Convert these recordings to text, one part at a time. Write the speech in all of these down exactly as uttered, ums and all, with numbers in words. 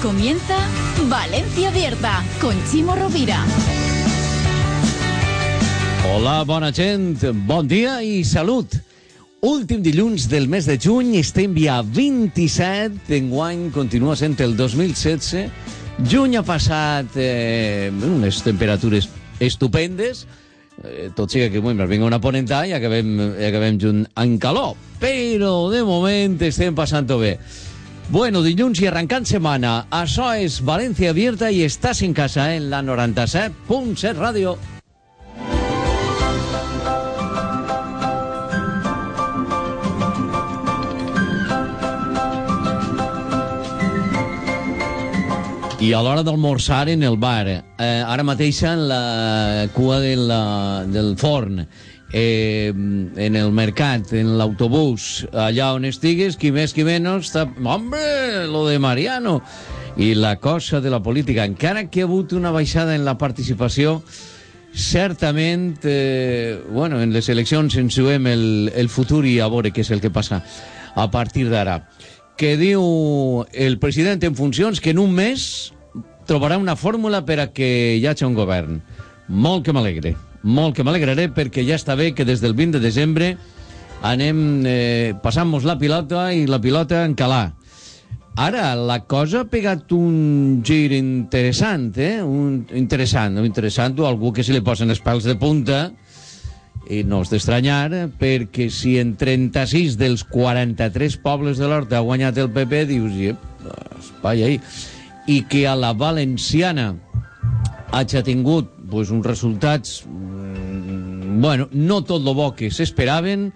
comienza Valencia Abierta con Chimo Rovira. Hola, bona gent, bon dia i salut. Últim dilluns del mes de juny, estem ja vint-i-set, enguany continua sent el dos mil setze. Juny ha passat eh, unes temperatures estupendes, eh, tot siga que bueno, vinga una ponenta i acabem, i acabem junt en calor, però de moment estem passant-ho bé. Bueno, dilluns i arrencant setmana, això és Valencia Abierta i estàs en casa en la noranta-set punt set ràdio. I a l'hora d'almorzar en el bar, eh, ara mateix en la cua de la, del forn, eh, en el mercat, en l'autobús, allà on estigues, qui més qui menys, està... Hombre, lo de Mariano! I la cosa de la política, encara que ha hagut una baixada en la participació, certament, eh, bueno, en les eleccions ens juguem el, el futur i a veure què és el que passa a partir d'ara. Que diu el president en funcions que en un mes trobarà una fórmula per a que hi hagi un govern. Molt que m'alegre, molt que m'alegraré, perquè ja està bé que des del vint de desembre anem eh, passant-nos la pilota i la pilota en calar. Ara, la cosa ha pegat un gir interessant, eh? Un, interessant, un interessant, o algú que se li posen els pèls de punta, i no és d'estranyar, perquè si en trenta-sis dels quaranta-tres pobles de l'Horta ha guanyat el P P, dius, espai ahí, i que a la valenciana hagi tingut pues, uns resultats, mmm, bueno, no tot lo bo que s'esperaven,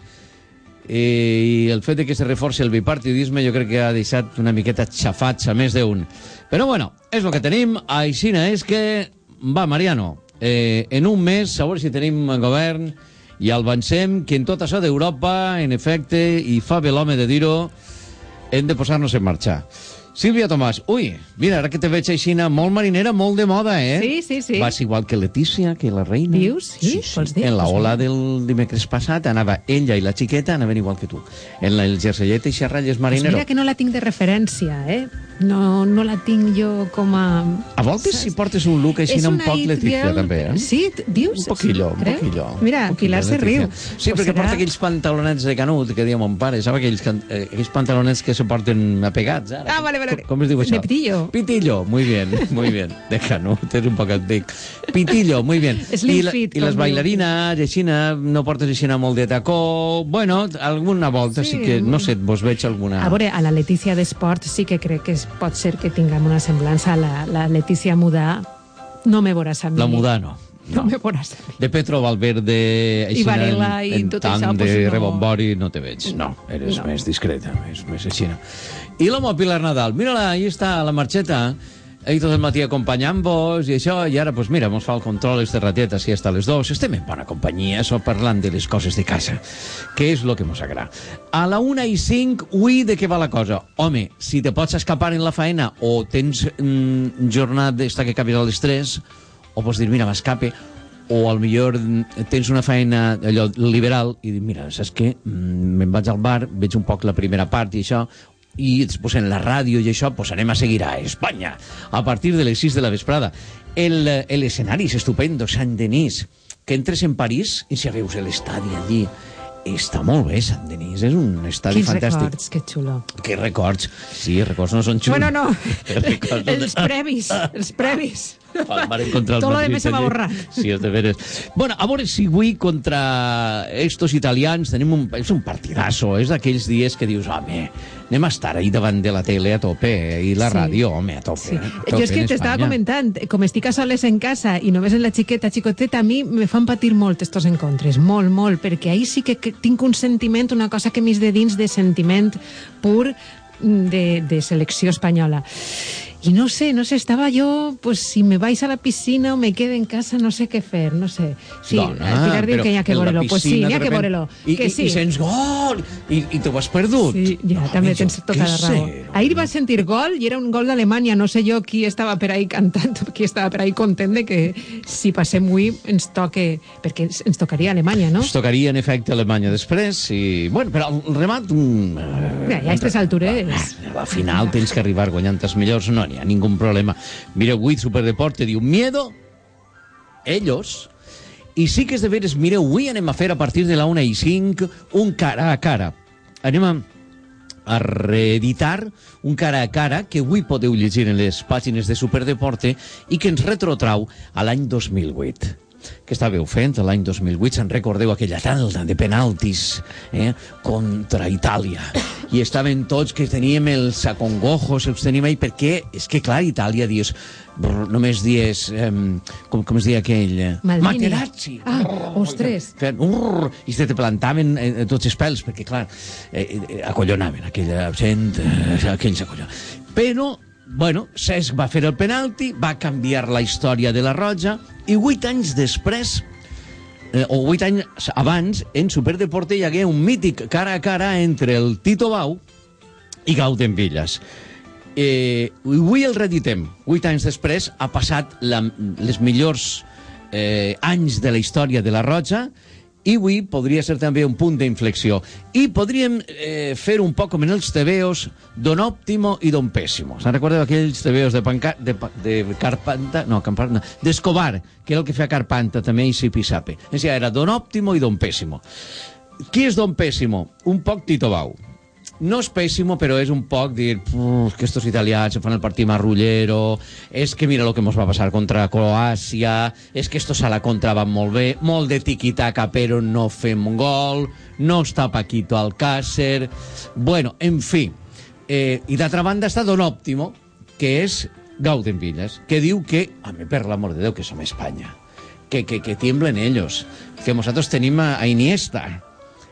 eh, i el fet de que se reforci el bipartidisme jo crec que ha deixat una miqueta xafats a més d'un. Però bueno, és el que tenim, aixina és que, va, Mariano, eh, en un mes, a veure si tenim govern, i el vencem, que en tot això d'Europa, en efecte, i fa bé l'home de dir-ho, hem de posar-nos en marxa. Sílvia Tomàs, ui, mira, ara que te veig aixina, molt marinera, molt de moda, eh? Sí, sí, sí. Vas igual que Letícia, que la reina. Dius? Sí, sí, sí. Vols dir? En la ola del dimecres passat anava ella i la xiqueta, anaven igual que tu. En la, el jersellet i xerralles marinero. Pues mira que no la tinc de referència, eh? No, no la tinc jo com a... A voltes si portes un look així un poc Letícia, també, eh? Sí, dius? Un poquillo, un Creu? poquillo. Mira, un Pilar se riu. Sí, perquè serà... porta aquells pantalonets de canut, que deia mon pare, saps aquells, eh, aquells pantalonets que se porten apegats, ara? Ah, vale, vale. Com, com es diu això? De pitillo. Pitillo, muy bien, muy bien. De canut, és un poc antic. Pitillo, muy bien. Slim I, la, fit, i les com bailarines, aixina, no portes aixina molt de tacó, bueno, alguna volta sí, sí que, no sé, vos veig alguna... A veure, a la Letícia d'Esport sí que crec que es, pot ser que tinguem una semblança. La, la Letícia Mudà no me veuràs a mi. La Mudà no. No, no me veuràs a mi. De Petro Valverde, I Varela i en, en tot tant això, de pues no. rebombori no te veig. No, eres no. més discreta, més, més aixina. I l'home Pilar Nadal, mira-la, ahí està la marxeta, ahí tot el matí acompanyant-vos i això, i ara, pues mira, mos fa el control este ratet, així hasta les dos, estem en bona companyia, això parlant de les coses de casa, que és lo que mos agrada. A la una i cinc, ui, de què va la cosa? Home, si te pots escapar en la faena o tens mm, jornada d'esta que acabis a les tres, o pots dir, mira, m'escape, o al millor tens una feina allò liberal i dir, mira, saps què? Mm, me'n vaig al bar, veig un poc la primera part i això, i després en la ràdio i això, pues anem a seguir a Espanya a partir de les sis de la vesprada. L'escenari és estupendo, Saint-Denis, que entres en París i si veus l'estadi allí, està molt bé, Saint-Denis, és un estadi Quins fantàstic. Quins records, que xulo. Que records, sí, records no són xulos. Bueno, no, records els previs, els previs. Tot lo demés se m'ha borrat. Sí, és de veres. Bueno, a veure si avui contra estos italians tenim un, és un partidazo, és d'aquells dies que dius, home, anem a estar ahí davant de la tele a tope, i la sí. ràdio, home, a tope. Sí. A tope jo és que t'estava comentant, com estic a soles en casa i només en la xiqueta, xicoteta, a mi me fan patir molt estos encontres, molt, molt, perquè ahí sí que tinc un sentiment, una cosa que m'és de dins de sentiment pur de, de selecció espanyola. I no sé, no sé, estava jo, pues si me vais a la piscina o me quedo en casa, no sé què fer, no sé. Sí, Dona, Pilar diu que hi ha que veure-lo. Pues sí, n'hi ha que veure-lo. I, que i, sí. I sents gol, i, i t'ho has perdut. Sí, ja, no, també tens tota la raó. Sé, Ahir vas sentir gol i era un gol d'Alemanya, no sé jo qui estava per ahí cantant, qui estava per ahí content de que si passem avui ens toque, perquè ens tocaria Alemanya, no? Ens tocaria, en efecte, Alemanya després, i... Bueno, però el remat... Mm, ja, ja a aquestes altures... Al final tens que arribar guanyant els millors, no no hi ha ningú problema. Mireu, avui Superdeporte diu miedo, ellos, i sí que és de veres, mireu, avui anem a fer a partir de la una i cinc un cara a cara. Anem a a reeditar un cara a cara que avui podeu llegir en les pàgines de Superdeporte i que ens retrotrau a l'any dos mil vuit. Què estàveu fent l'any dos mil vuit? Se'n recordeu aquella tanda de penaltis eh, contra Itàlia? I estaven tots que teníem els acongojos, els teníem ahí, perquè és que, clar, Itàlia dius, brr, només dies, eh, com, com es deia aquell? Maldini. Materazzi. Ah, ostres. Feien, urr, i se te plantaven eh, tots els pèls, perquè, clar, eh, eh, acollonaven aquella gent, eh, aquells acollonaven. Però, bueno, Cesc va fer el penalti, va canviar la història de la Roja, i vuit anys després, eh, o vuit anys abans, en Superdeporte hi hagué un mític cara a cara entre el Tito Bau i Gauden Villas. Eh, avui el reeditem. Vuit anys després ha passat la, les millors eh, anys de la història de la Roja, i avui podria ser també un punt d'inflexió. I podríem eh, fer un poc com en els tebeos Don Óptimo i Don Pésimo. Se'n recordeu aquells tebeos de, Panca, de, de Carpanta? No, Carpanta, d'Escobar, que era el que feia Carpanta també, i Sipisape. Era Don Óptimo i Don Pésimo. Qui és Don Pésimo? Un poc Tito Bau. No és pèssimo, però és un poc dir que estos italians se fan el partit marrullero, és que mira lo que mos va passar contra Croàcia, és que estos a la contra van molt bé, molt de tiquitaca però no fem un gol, no està Paquito Alcácer, bueno, en fi. Eh, I d'altra banda està Don Óptimo, que és Gauden Villas, que diu que, a mi per l'amor de Déu, que som Espanya, que, que, que tiemblen ellos, que nosaltres tenim a, a Iniesta,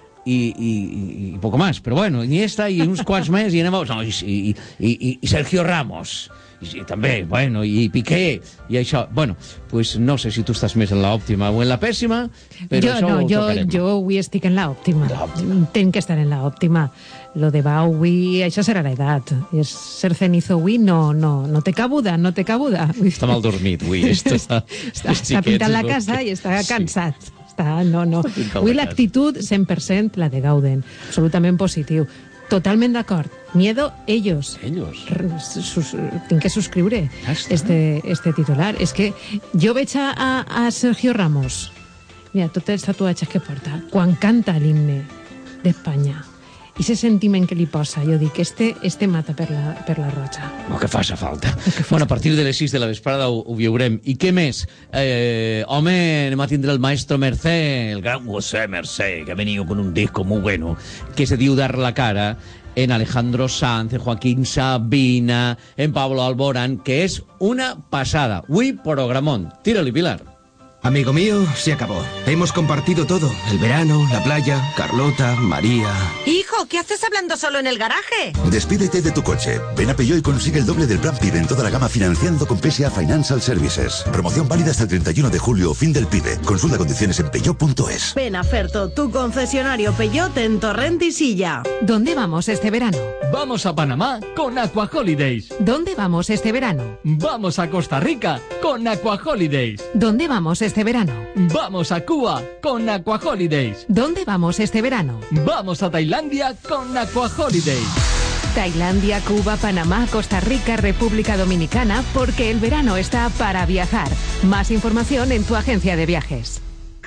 Y, y, y poco más, pero bueno, Iniesta y unos quants més i anem a... No, i, i, i, i Sergio Ramos i, i també, bueno, i Piqué i això, bueno, pues no sé si tu estàs més en la òptima o en la pèssima, però jo això no, ho jo, tocarem. jo avui estic en la òptima. Tenc que estar en la òptima. Lo de Bau avui, això serà l'edat. És ser cenizo avui, no, no, no té cabuda, no té cabuda. Està mal dormit avui. Està, està, està pintant la casa i està cansat. Sí. Està, no, no. Avui l'actitud cent per cent la de Gauden, absolutament positiu. Totalment d'acord. Miedo, ellos. Ellos. Sus, tinc que subscriure este, este titular. És que jo veig a, a Sergio Ramos, mira, tots els tatuatges que porta, quan canta l'himne d'Espanya, i ese sentiment que li posa, jo dic, este, este mata per la, per la Roja. No, que faça falta. Bueno, a partir de les sis de la vesprada ho, ho veurem. I què més? Eh, home, anem a tindre el maestro Mercè, el gran José Mercè, que ha venido con un disco muy bueno, que se diu Dar la cara, en Alejandro Sanz, en Joaquín Sabina, en Pablo Alborán, que és una passada. Avui, programón. Tírali, Pilar. Amigo mío, se acabó. Hemos compartido todo. El verano, la playa, Carlota, María... Hijo, ¿qué haces hablando solo en el garaje? Despídete de tu coche. Ven a Peugeot y consigue el doble del plan PIB en toda la gama financiando con P S A Financial Services. Promoción válida hasta el treinta y uno de julio, fin del PIB. Consulta condiciones en peugeot punto es. Ven a Ferto, tu concesionario Peugeot en Torrent y Silla. ¿Dónde vamos este verano? Vamos a Panamá con Aqua Holidays. ¿Dónde vamos este verano? Vamos a Costa Rica con Aqua Holidays. ¿Dónde vamos este verano? Vamos a Cuba con Aqua Holidays. ¿Dónde vamos este verano? Vamos a Tailandia con Aqua Holidays. Tailandia, Cuba, Panamá, Costa Rica, República Dominicana, porque el verano está para viajar. Más información en tu agencia de viajes.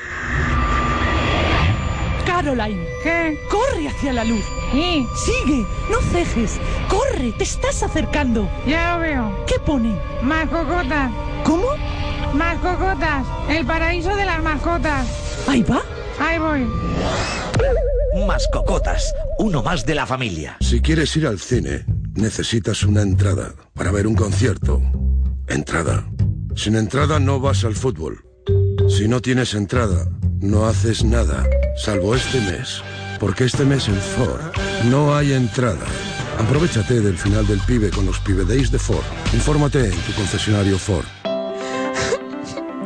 Caroline, ¿qué? Corre hacia la luz. ¿Y? Sigue, no cejes. Corre, te estás acercando. Ya lo veo. ¿Qué pone? Más cocotas. ¿Cómo? Más cocotas. El paraíso de las mascotas. Ahí va. Ahí voy. Mascocotas, uno más de la familia. Si quieres ir al cine, necesitas una entrada. Para ver un concierto, entrada. Sin entrada no vas al fútbol. Si no tienes entrada, no haces nada, salvo este mes. Porque este mes en Ford no hay entrada. Aprovechate del final del PIBE con los PIBE Days de Ford. Infórmate en tu concesionario Ford.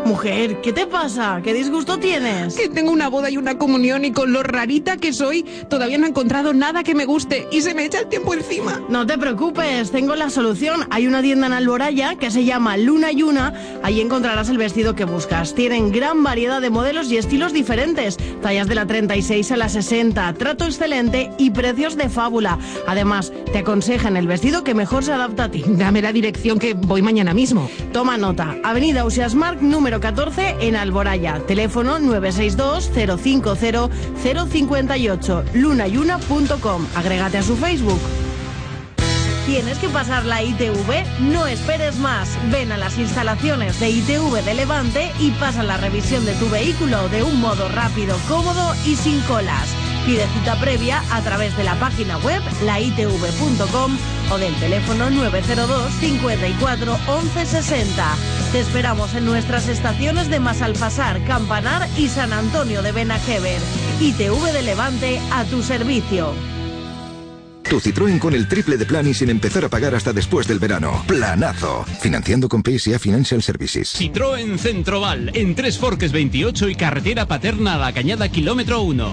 Mujer, ¿qué te pasa? ¿Qué disgusto tienes? Que tengo una boda y una comunión y con lo rarita que soy, todavía no he encontrado nada que me guste y se me echa el tiempo encima. No te preocupes, tengo la solución. Hay una tienda en Alboraya que se llama Luna y Una. Ahí encontrarás el vestido que buscas. Tienen gran variedad de modelos y estilos diferentes. Tallas de la treinta y seis a la sesenta. Trato excelente y precios de fábula. Además, te aconsejan el vestido que mejor se adapta a ti. Dame la dirección que voy mañana mismo. Toma nota. Avenida Ausiasmarc número catorce en Alboraya. Teléfono nueve seis dos cero cinco cero cero cinco ocho. luna y una punto com. Agrégate a su Facebook. ¿Tienes que pasar la I T V? No esperes más. Ven a las instalaciones de I T V de Levante y pasa la revisión de tu vehículo de un modo rápido, cómodo y sin colas. Pide cita previa a través de la página web la i t v punto com o del teléfono nueve cero dos cincuenta y cuatro once sesenta. Te esperamos en nuestras estaciones de Masalfasar, Campanar y San Antonio de Benajever. I T V de Levante a tu servicio. Tu Citroën con el triple de plan y sin empezar a pagar hasta después del verano. ¡Planazo! Financiando con P S A Financial Services. Citroën Centroval, en Tres Forques veintiocho y carretera Paterna a la Cañada, kilómetro uno.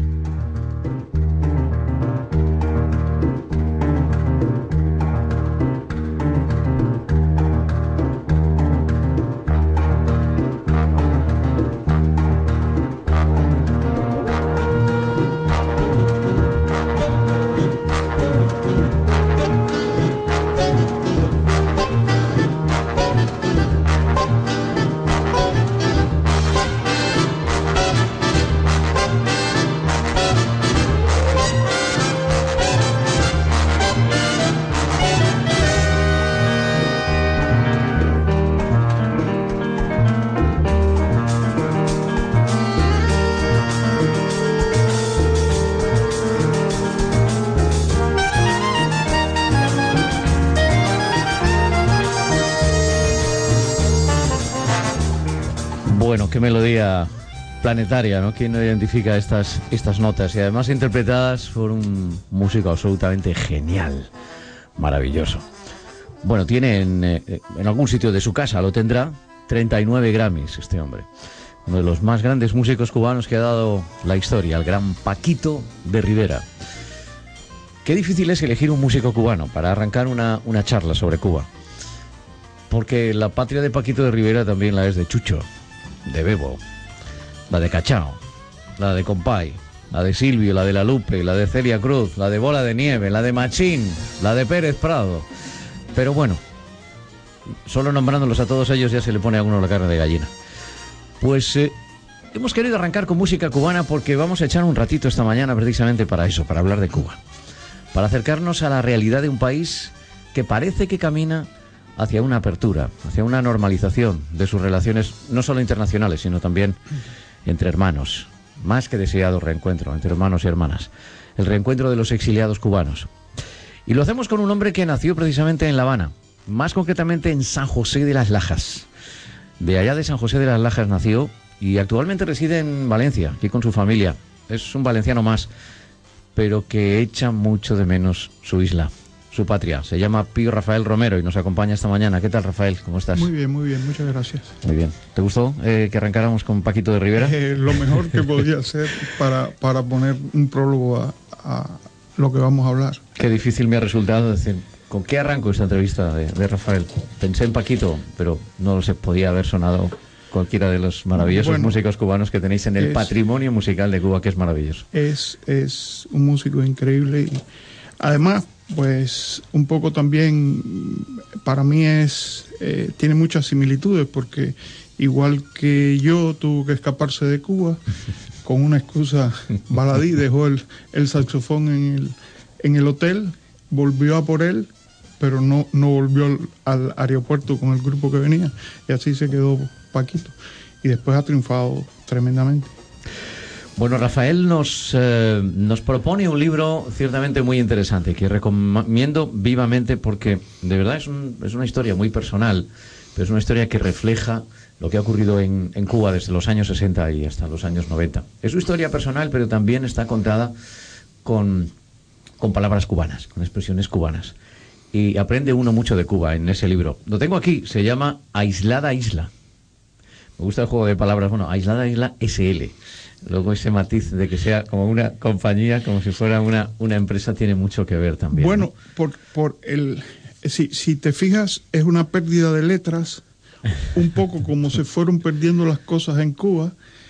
Bueno, qué melodía planetaria, ¿no? ¿Quién no identifica estas, estas notas? Y además interpretadas por un músico absolutamente genial, maravilloso. Bueno, tiene en, eh, en algún sitio de su casa, lo tendrá, treinta y nueve Grammys este hombre. Uno de los más grandes músicos cubanos que ha dado la historia, el gran Paquito de Rivera. Qué difícil es elegir un músico cubano para arrancar una, una charla sobre Cuba. Porque la patria de Paquito de Rivera también la es de Chucho, de Bebo, la de Cachao, la de Compay, la de Silvio, la de La Lupe, la de Celia Cruz, la de Bola de Nieve, la de Machín, la de Pérez Prado. Pero bueno, solo nombrándolos a todos ellos ya se le pone a uno la carne de gallina. Pues eh, hemos querido arrancar con música cubana porque vamos a echar un ratito esta mañana precisamente para eso, para hablar de Cuba. Para acercarnos a la realidad de un país que parece que camina hacia una apertura, hacia una normalización de sus relaciones, no solo internacionales, sino también entre hermanos. Más que deseado reencuentro entre hermanos y hermanas. El reencuentro de los exiliados cubanos. Y lo hacemos con un hombre que nació precisamente en La Habana, más concretamente en San José de las Lajas. De allá de San José de las Lajas nació y actualmente reside en Valencia, aquí con su familia. Es un valenciano más, pero que echa mucho de menos su isla, su patria. Se llama Pío Rafael Romero y nos acompaña esta mañana. ¿Qué tal, Rafael? ¿Cómo estás? Muy bien, muy bien. Muchas gracias. Muy bien. ¿Te gustó eh, que arrancáramos con Paquito de Rivera? Eh, lo mejor que podía hacer para, para poner un prólogo a, a lo que vamos a hablar. Qué difícil me ha resultado decir, ¿con qué arranco esta entrevista de, de Rafael? Pensé en Paquito, pero no se podía haber sonado cualquiera de los maravillosos bueno, músicos cubanos que tenéis en el es, patrimonio musical de Cuba, que es maravilloso. Es, es un músico increíble y además, pues un poco también para mí es eh, tiene muchas similitudes porque igual que yo tuvo que escaparse de Cuba con una excusa baladí, dejó el, el saxofón en el, en el hotel, volvió a por él, pero no, no volvió al, al aeropuerto con el grupo que venía y así se quedó Paquito y después ha triunfado tremendamente. Bueno, Rafael nos, eh, nos propone un libro ciertamente muy interesante que recomiendo vivamente porque de verdad es, un, es una historia muy personal, pero es una historia que refleja lo que ha ocurrido en, en Cuba desde los años sesenta y hasta los años noventa. Es su historia personal, pero también está contada con, con palabras cubanas, con expresiones cubanas. Y aprende uno mucho de Cuba en ese libro. Lo tengo aquí, se llama Aislada Isla. Me gusta el juego de palabras. Bueno, Aislada Isla S L. Luego ese matiz de que sea como una compañía, como si fuera una, una empresa, tiene mucho que ver también. Bueno, ¿no? por, por el... Si, si te fijas, es una pérdida de letras, un poco como se fueron perdiendo las cosas en Cuba,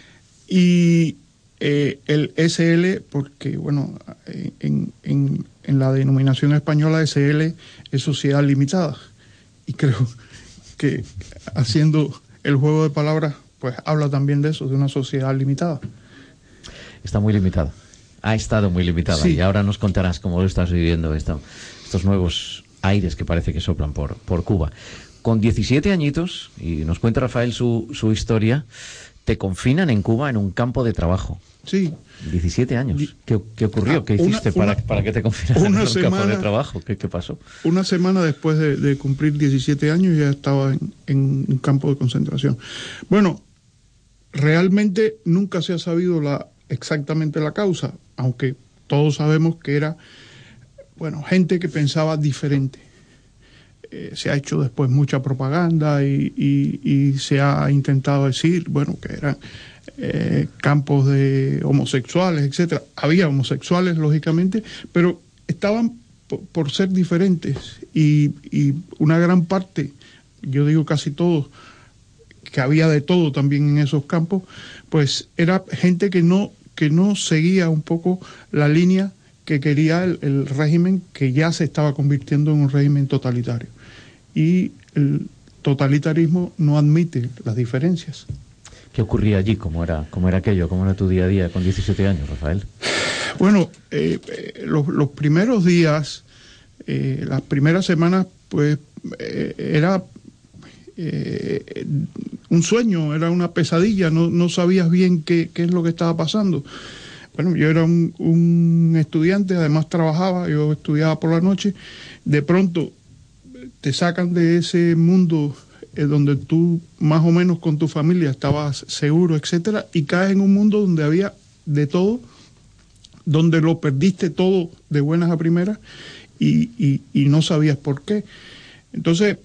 y eh, el S L, porque, bueno, en, en, en la denominación española S L es Sociedad Limitada, y creo que haciendo el juego de palabras, pues habla también de eso, de una sociedad limitada. Está muy limitada, ha estado muy limitada, sí. Y ahora nos contarás cómo lo estás viviendo, esta, estos nuevos aires que parece que soplan por, por Cuba. Con diecisiete añitos, y nos cuenta Rafael su, su historia, te confinan en Cuba en un campo de trabajo. Sí. diecisiete años. ¿Qué, qué ocurrió? ¿Qué hiciste una, una, para, para que te confinaran en un semana, campo de trabajo? ¿Qué, qué pasó? Una semana después de, de cumplir diecisiete años ya estaba en, en un campo de concentración. Bueno, realmente nunca se ha sabido la, exactamente la causa, aunque todos sabemos que era, bueno, gente que pensaba diferente. Eh, se ha hecho después mucha propaganda y, y, y se ha intentado decir, bueno, que eran eh, campos de homosexuales, etcétera. Había homosexuales, lógicamente, pero estaban por, por ser diferentes y, y una gran parte, yo digo casi todos, que había de todo también en esos campos, pues era gente que no, que no seguía un poco la línea que quería el, el régimen, que ya se estaba convirtiendo en un régimen totalitario. Y el totalitarismo no admite las diferencias. ¿Qué ocurría allí? ¿Cómo era, cómo era aquello? ¿Cómo era tu día a día con diecisiete años, Rafael? Bueno, eh, eh, los, los primeros días, eh, las primeras semanas, pues eh, era eh, un sueño, era una pesadilla, no, no sabías bien qué, qué es lo que estaba pasando. Bueno, yo era un, un estudiante, además trabajaba, yo estudiaba por la noche, de pronto te sacan de ese mundo eh, donde tú más o menos con tu familia estabas seguro, etcétera, y caes en un mundo donde había de todo, donde lo perdiste todo de buenas a primeras y, y, y no sabías por qué. Entonces,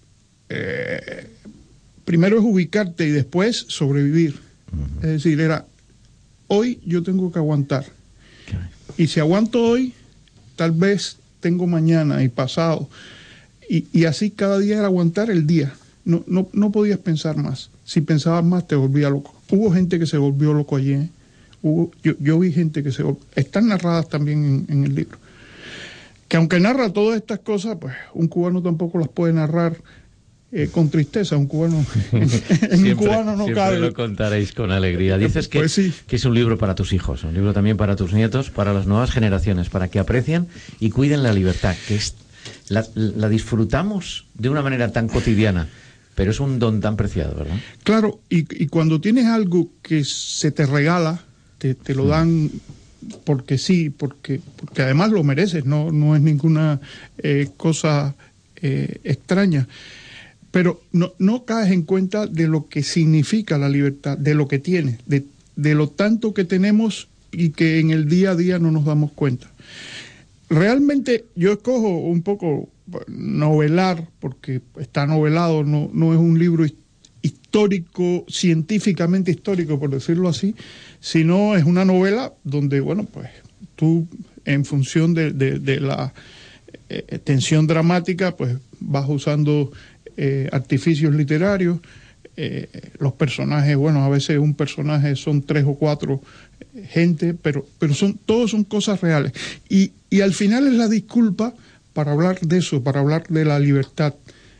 eh, primero es ubicarte y después sobrevivir. Uh-huh. Es decir, era, hoy yo tengo que aguantar. Okay. Y si aguanto hoy, tal vez tengo mañana y pasado. Y, y así cada día era aguantar el día. No, no, no podías pensar más. Si pensabas más, te volvía loco. Hubo gente que se volvió loco allí. ¿eh? Hubo, yo, yo vi gente que se volvió... Están narradas también en, en el libro. Que aunque narra todas estas cosas, pues un cubano tampoco las puede narrar eh, con tristeza. Un cubano... en siempre, un cubano no siempre cabe. Lo contaréis con alegría. Dices que, pues sí. que es un libro para tus hijos, un libro también para tus nietos, para las nuevas generaciones, para que aprecien y cuiden la libertad, que es... La, la disfrutamos de una manera tan cotidiana, pero es un don tan preciado, ¿verdad? Claro, y, y cuando tienes algo que se te regala, te, te lo dan porque sí, porque, porque además lo mereces, no, no es ninguna eh, cosa eh, extraña. Pero no, no caes en cuenta de lo que significa la libertad, de lo que tienes, de, de lo tanto que tenemos y que en el día a día no nos damos cuenta. Realmente yo escojo un poco novelar, porque está novelado, no, no es un libro histórico, científicamente histórico, por decirlo así, sino es una novela donde, bueno, pues tú, en función de, de, de la eh, tensión dramática, pues vas usando eh, artificios literarios. Eh, los personajes, bueno, a veces un personaje son tres o cuatro eh, gente, pero, pero son, todos son cosas reales. Y, y al final es la disculpa para hablar de eso, para hablar de la libertad,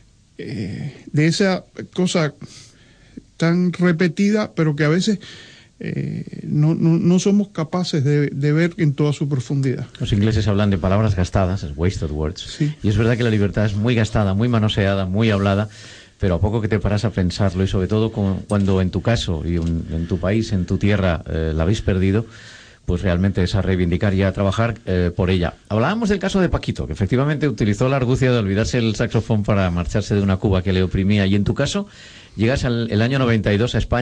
eh, de esa cosa tan repetida, pero que a veces eh, no, no, no somos capaces de, de ver en toda su profundidad. Los ingleses hablan de palabras gastadas, es wasted words, sí. Y es verdad que la libertad es muy gastada, muy manoseada, muy hablada, pero a poco que te paras a pensarlo, y sobre todo cuando en tu caso y un, en tu país, en tu tierra, eh, la habéis perdido, pues realmente es a reivindicar y a trabajar eh, por ella. Hablábamos del caso de Paquito, que efectivamente utilizó la argucia de olvidarse el saxofón para marcharse de una Cuba que le oprimía, y en tu caso llegas al el año noventa y dos a España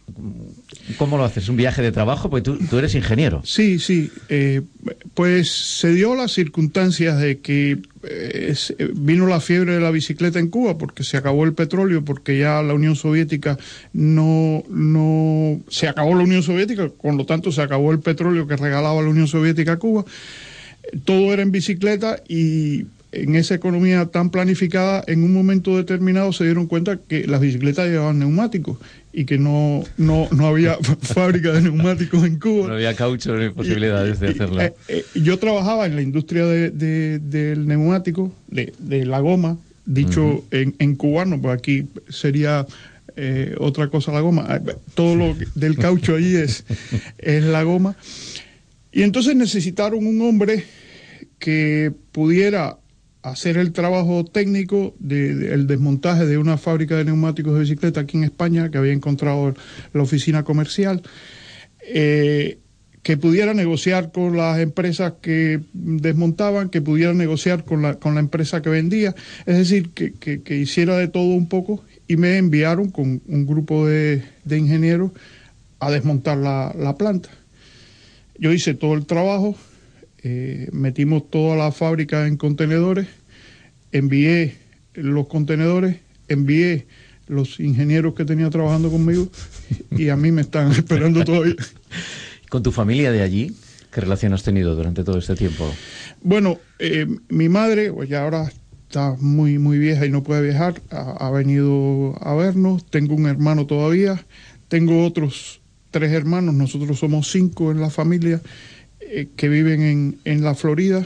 ¿Cómo lo haces? ¿Un viaje de trabajo? Porque tú, tú eres ingeniero. Sí, sí. Eh, pues se dio las circunstancias de que eh, vino la fiebre de la bicicleta en Cuba porque se acabó el petróleo, porque ya la Unión Soviética no, no... Se acabó la Unión Soviética, por lo tanto se acabó el petróleo que regalaba la Unión Soviética a Cuba. Todo era en bicicleta y... En esa economía tan planificada, en un momento determinado se dieron cuenta que las bicicletas llevaban neumáticos y que no, no, no había fábrica de neumáticos en Cuba. No había caucho ni posibilidades y, de hacerlo. Eh, eh, yo trabajaba en la industria de, de, del neumático, de, de la goma, dicho uh-huh. en, en cubano, pues aquí sería eh, otra cosa la goma. Todo lo del caucho allí es, es la goma. Y entonces necesitaron un hombre que pudiera hacer el trabajo técnico del de, de desmontaje de una fábrica de neumáticos de bicicleta aquí en España, que había encontrado la oficina comercial, eh, que pudiera negociar con las empresas que desmontaban, que pudiera negociar con la, con la empresa que vendía, es decir, que, que, que hiciera de todo un poco, y me enviaron con un grupo de, de ingenieros a desmontar la, la planta. Yo hice todo el trabajo. Eh, metimos toda la fábrica en contenedores, envié los contenedores, envié los ingenieros que tenía trabajando conmigo y a mí me están esperando todavía. ¿Con tu familia de allí? ¿Qué relación has tenido durante todo este tiempo? Bueno, eh, mi madre, pues ya ahora está muy, muy vieja y no puede viajar, ha, ha venido a vernos. Tengo un hermano todavía, tengo otros tres hermanos, nosotros somos cinco en la familia que viven en, en la Florida.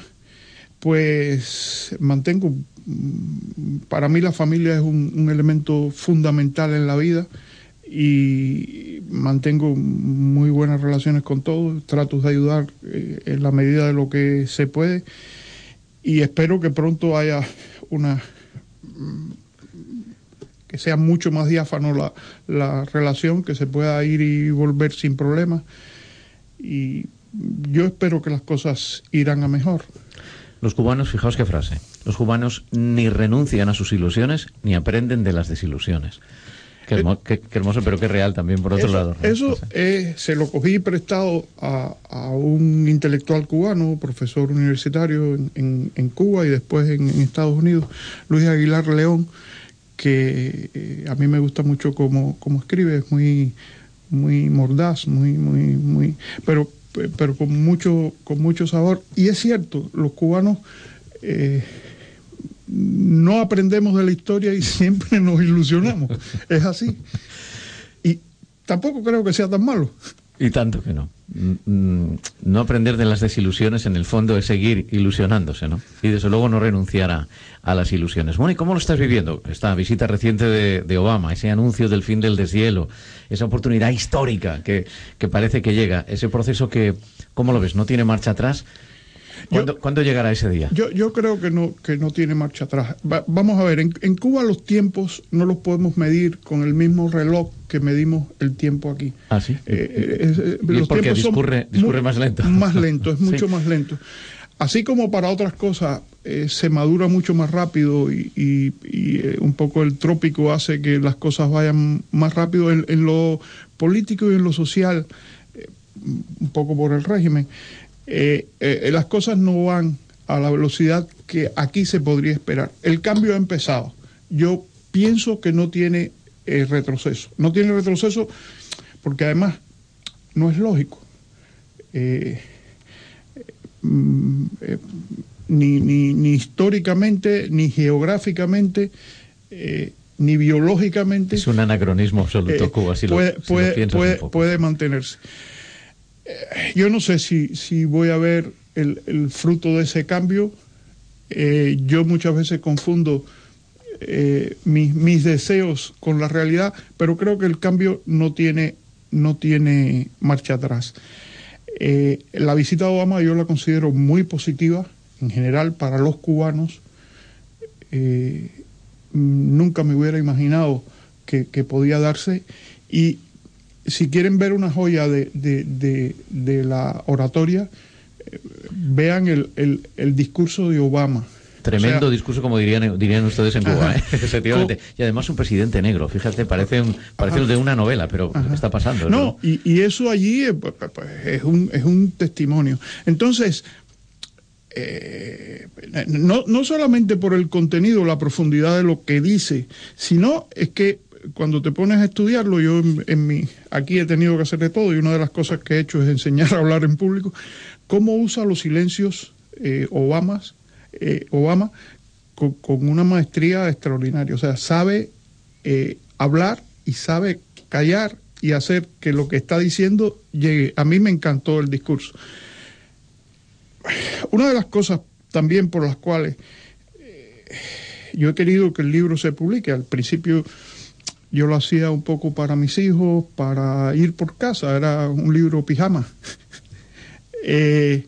Pues mantengo, para mí la familia es un, un elemento fundamental en la vida y mantengo muy buenas relaciones con todos, trato de ayudar eh, en la medida de lo que se puede y espero que pronto haya una, que sea mucho más diáfano la, la relación, que se pueda ir y volver sin problemas y yo espero que las cosas irán a mejor. Los cubanos, fijaos qué frase, los cubanos ni renuncian a sus ilusiones ni aprenden de las desilusiones. Qué, hermo, qué, qué hermoso, pero qué real también por otro eso, lado. ¿no? Eso eh, se lo cogí prestado a, a un intelectual cubano, profesor universitario en, en, en Cuba y después en, en Estados Unidos, Luis Aguilar León, que eh, a mí me gusta mucho cómo, cómo escribe, es muy, muy mordaz, muy, muy, muy... pero pero con mucho con mucho sabor. Y es cierto, los cubanos eh, no aprendemos de la historia y siempre nos ilusionamos. Es así. Y tampoco creo que sea tan malo. Y tanto que no. No aprender de las desilusiones, en el fondo, es seguir ilusionándose, ¿no? Y desde luego no renunciar a, a las ilusiones. Bueno, ¿y cómo lo estás viviendo? Esta visita reciente de, de Obama, ese anuncio del fin del deshielo, esa oportunidad histórica que, que parece que llega, ese proceso que, ¿cómo lo ves? ¿No tiene marcha atrás? ¿Cuándo, yo, ¿cuándo llegará ese día? Yo, yo creo que no, que no tiene marcha atrás. Va, vamos a ver, en, en Cuba los tiempos no los podemos medir con el mismo reloj que medimos el tiempo aquí. ¿Ah, sí? Eh, eh, ¿Y los porque discurre, discurre muy, más lento? Más lento, es mucho sí. más lento. Así como para otras cosas eh, se madura mucho más rápido y, y, y eh, un poco el trópico hace que las cosas vayan más rápido en, en lo político y en lo social, eh, un poco por el régimen. Eh, eh, las cosas no van a la velocidad que aquí se podría esperar. El cambio ha empezado. Yo pienso que no tiene eh, retroceso. No tiene retroceso porque además no es lógico. Eh, eh, ni, ni, ni históricamente, ni geográficamente, eh, ni biológicamente. Es un anacronismo absoluto, eh, Cuba, si puede, lo, si puede, lo piensas puede, un poco. puede mantenerse. Yo no sé si, si voy a ver el, el fruto de ese cambio. Eh, yo muchas veces confundo eh, mis, mis deseos con la realidad, pero creo que el cambio no tiene, no tiene marcha atrás. Eh, la visita de Obama yo la considero muy positiva en general para los cubanos. Eh, nunca me hubiera imaginado que, que podía darse y si quieren ver una joya de, de, de, de la oratoria, eh, vean el, el, el discurso de Obama. Tremendo o sea, discurso, como dirían, dirían ustedes en Cuba, ¿eh? Efectivamente. Y además un presidente negro, fíjate, parece un parece el de una novela, pero ajá, está pasando. No, ¿no? Y, y eso allí pues, pues, es, un, es un testimonio. Entonces, eh, no, no solamente por el contenido, la profundidad de lo que dice, sino es que cuando te pones a estudiarlo, yo en, en mi, aquí he tenido que hacer de todo, y una de las cosas que he hecho es enseñar a hablar en público, cómo usa los silencios eh, Obamas, eh, Obama con, con una maestría extraordinaria. O sea, sabe eh, hablar y sabe callar y hacer que lo que está diciendo llegue. A mí me encantó el discurso. Una de las cosas también por las cuales eh, yo he querido que el libro se publique, al principio yo lo hacía un poco para mis hijos, para ir por casa, era un libro pijama. eh,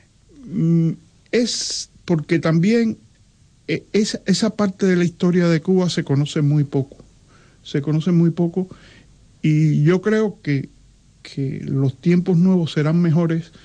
es porque también eh, esa, esa parte de la historia de Cuba se conoce muy poco, se conoce muy poco, y yo creo que, que los tiempos nuevos serán mejores,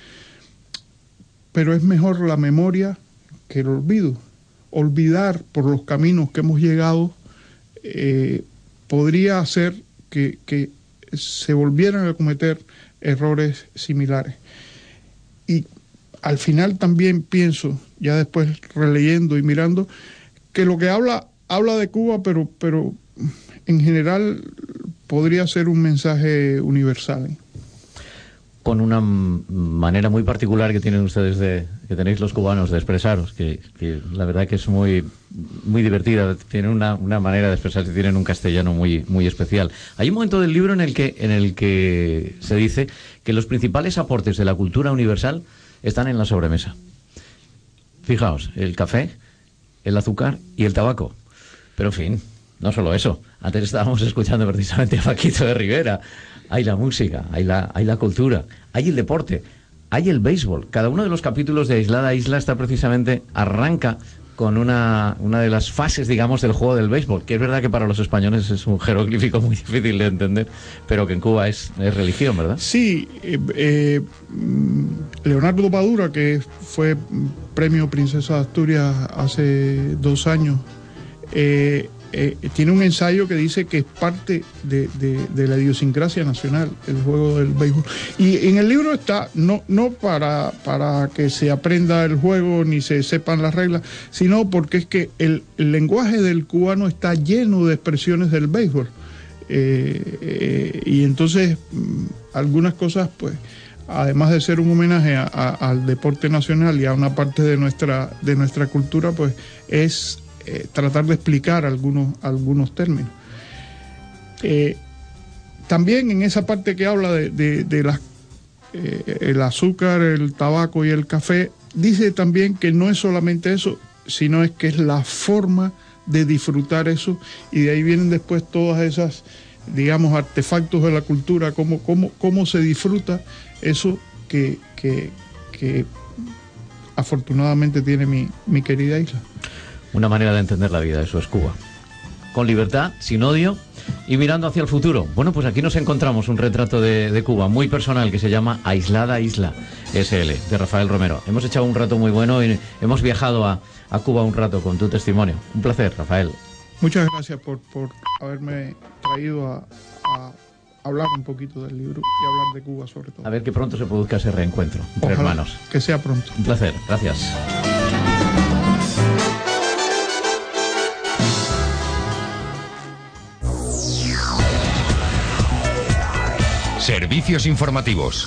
pero es mejor la memoria que el olvido. Olvidar por los caminos que hemos llegado eh, podría hacer que, que se volvieran a cometer errores similares. Y al final también pienso, ya después releyendo y mirando, que lo que habla, habla de Cuba, pero, pero en general podría ser un mensaje universal. Con una manera muy particular que tienen ustedes, de que tenéis los cubanos, de expresaros, que, que la verdad que es muy muy divertida, tienen una, una manera de expresarse, tienen un castellano muy muy especial. Hay un momento del libro en el que en el que se dice que los principales aportes de la cultura universal están en la sobremesa. Fijaos, el café, el azúcar y el tabaco. Pero en fin, no solo eso. Antes estábamos escuchando precisamente a Paquito de Rivera. Hay la música, hay la, hay la cultura, hay el deporte, hay el béisbol. Cada uno de los capítulos de Aislada Isla está precisamente, arranca con una, una de las fases, digamos, del juego del béisbol, que es verdad que para los españoles es un jeroglífico muy difícil de entender, pero que en Cuba es, es religión, ¿verdad? Sí, eh, eh, Leonardo Padura, que fue premio Princesa de Asturias hace dos años, eh, Eh, tiene un ensayo que dice que es parte de, de, de la idiosincrasia nacional, el juego del béisbol. Y en el libro está, no, no para, para que se aprenda el juego ni se sepan las reglas, sino porque es que el, el lenguaje del cubano está lleno de expresiones del béisbol. Eh, eh, y entonces, algunas cosas, pues, además de ser un homenaje a, a, al deporte nacional y a una parte de nuestra, de nuestra cultura, pues, es Eh, tratar de explicar algunos, algunos términos. Eh, también en esa parte que habla de, de, de las, eh, el azúcar, el tabaco y el café, dice también que no es solamente eso, sino es que es la forma de disfrutar eso, y de ahí vienen después todas esas, digamos, artefactos de la cultura, cómo, cómo, cómo se disfruta eso que, que, que afortunadamente tiene mi, mi querida isla. Una manera de entender la vida, eso es Cuba. Con libertad, sin odio y mirando hacia el futuro. Bueno, pues aquí nos encontramos un retrato de, de Cuba muy personal que se llama Aislada Isla S L, de Rafael Romero. Hemos echado un rato muy bueno y hemos viajado a, a Cuba un rato con tu testimonio. Un placer, Rafael. Muchas gracias por, por haberme traído a, a hablar un poquito del libro y hablar de Cuba sobre todo. A ver que pronto se produzca ese reencuentro entre Ojalá hermanos. Que sea pronto. Un placer, gracias. Servicios informativos.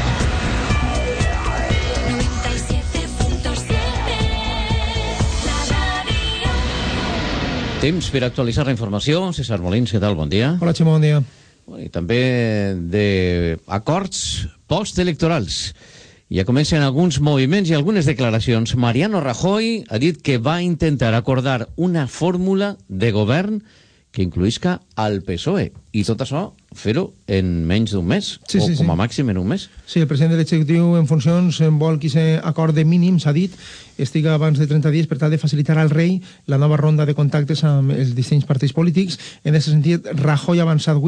Temps per actualitzar la informació. César Molins, què tal? Bon dia. Hola, Ximo, bon dia. I també d'acords postelectorals. Ja comencen alguns moviments i algunes declaracions. Mariano Rajoy ha dit que va intentar acordar una fórmula de govern que incluïsca al P S O E. I tot això, fer-ho en menys d'un mes, sí, o sí, com a sí. màxim en un mes. Sí, el president de l'executiu en funcions vol que aquest acord de mínims, ha dit, estiga abans de trenta dies per tal de facilitar al rei la nova ronda de contactes amb els distints partits polítics. En aquest sentit, Rajoy ha avançat avui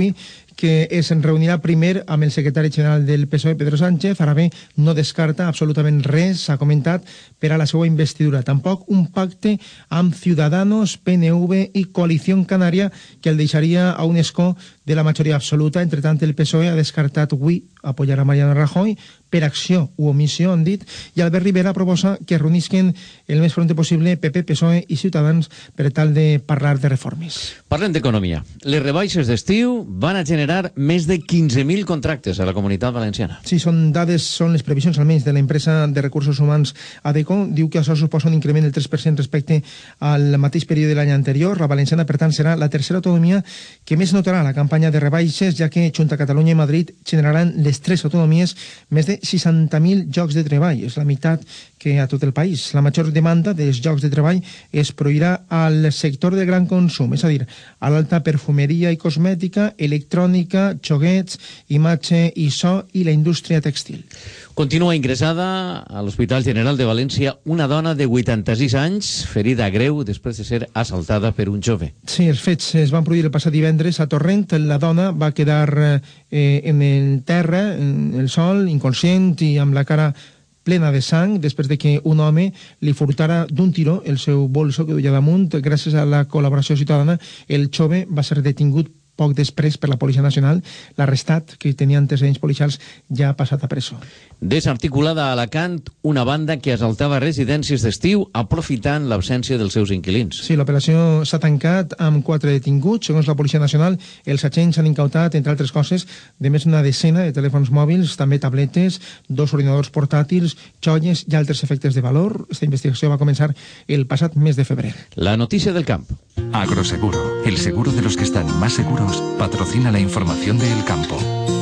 que es reunirà primer amb el secretari general del P S O E, Pedro Sánchez. Ara bé, no descarta absolutament res, s'ha comentat, per a la seva investidura. Tampoc un pacte amb Ciudadanos, P N V i Coalició Canària, que el deixaria a un escó de la majoria absoluta. Entre tant, el P S O E ha descartat avui apoyar a Mariano Rajoy per acció u omissió, han dit, i Albert Rivera proposa que es reunisquen el més prompte possible P P, P S O E i Ciutadans per tal de parlar de reformes. Parlem d'economia. Les rebaixes d'estiu van a generar més de quinze mil contractes a la Comunitat Valenciana. Sí, són dades, són les previsions almenys de l'empresa de recursos humans Adeco. Diu que això suposa un increment del tres per cent respecte al mateix període de l'any anterior. La valenciana, per tant, serà la tercera autonomia que més notarà la campanya de rebaixes, ja que Junta Catalunya i Madrid generaran les tres autonomies més de seixanta mil llocs de treball. És la meitat que a tot el país. La major demanda dels llocs de treball es produirà al sector del gran consum, és a dir, a l'alta perfumeria i cosmètica, electrònica, xoguets, imatge i so i la indústria textil. Continua ingressada a l'Hospital General de València una dona de vuitanta-sis anys, ferida greu després de ser assaltada per un jove. Sí, els fets es van produir el passat divendres a Torrent. La dona va quedar eh, en el terra, en el sol, inconscient i amb la cara plena de sang, després de que un home li furtara d'un tiró el seu bolso que duia damunt. Gràcies a la col·laboració ciutadana, el jove va ser detingut poc després per la Policia Nacional. L'arrestat, que tenia antecedents policials, ja ha passat a presó. Desarticulada a Alacant una banda que assaltava residències d'estiu aprofitant l'absència dels seus inquilins. Sí, l'operació s'ha tancat amb quatre detinguts. Segons la Policia Nacional, els agents han incautat, entre altres coses, de més d'una decena de telèfons mòbils, també tabletes, dos ordinadors portàtils, joies i altres efectes de valor. Esta investigació va començar el passat mes de febrer. La notícia del camp. Agroseguro, el seguro de los que están más seguros, patrocina la información del campo.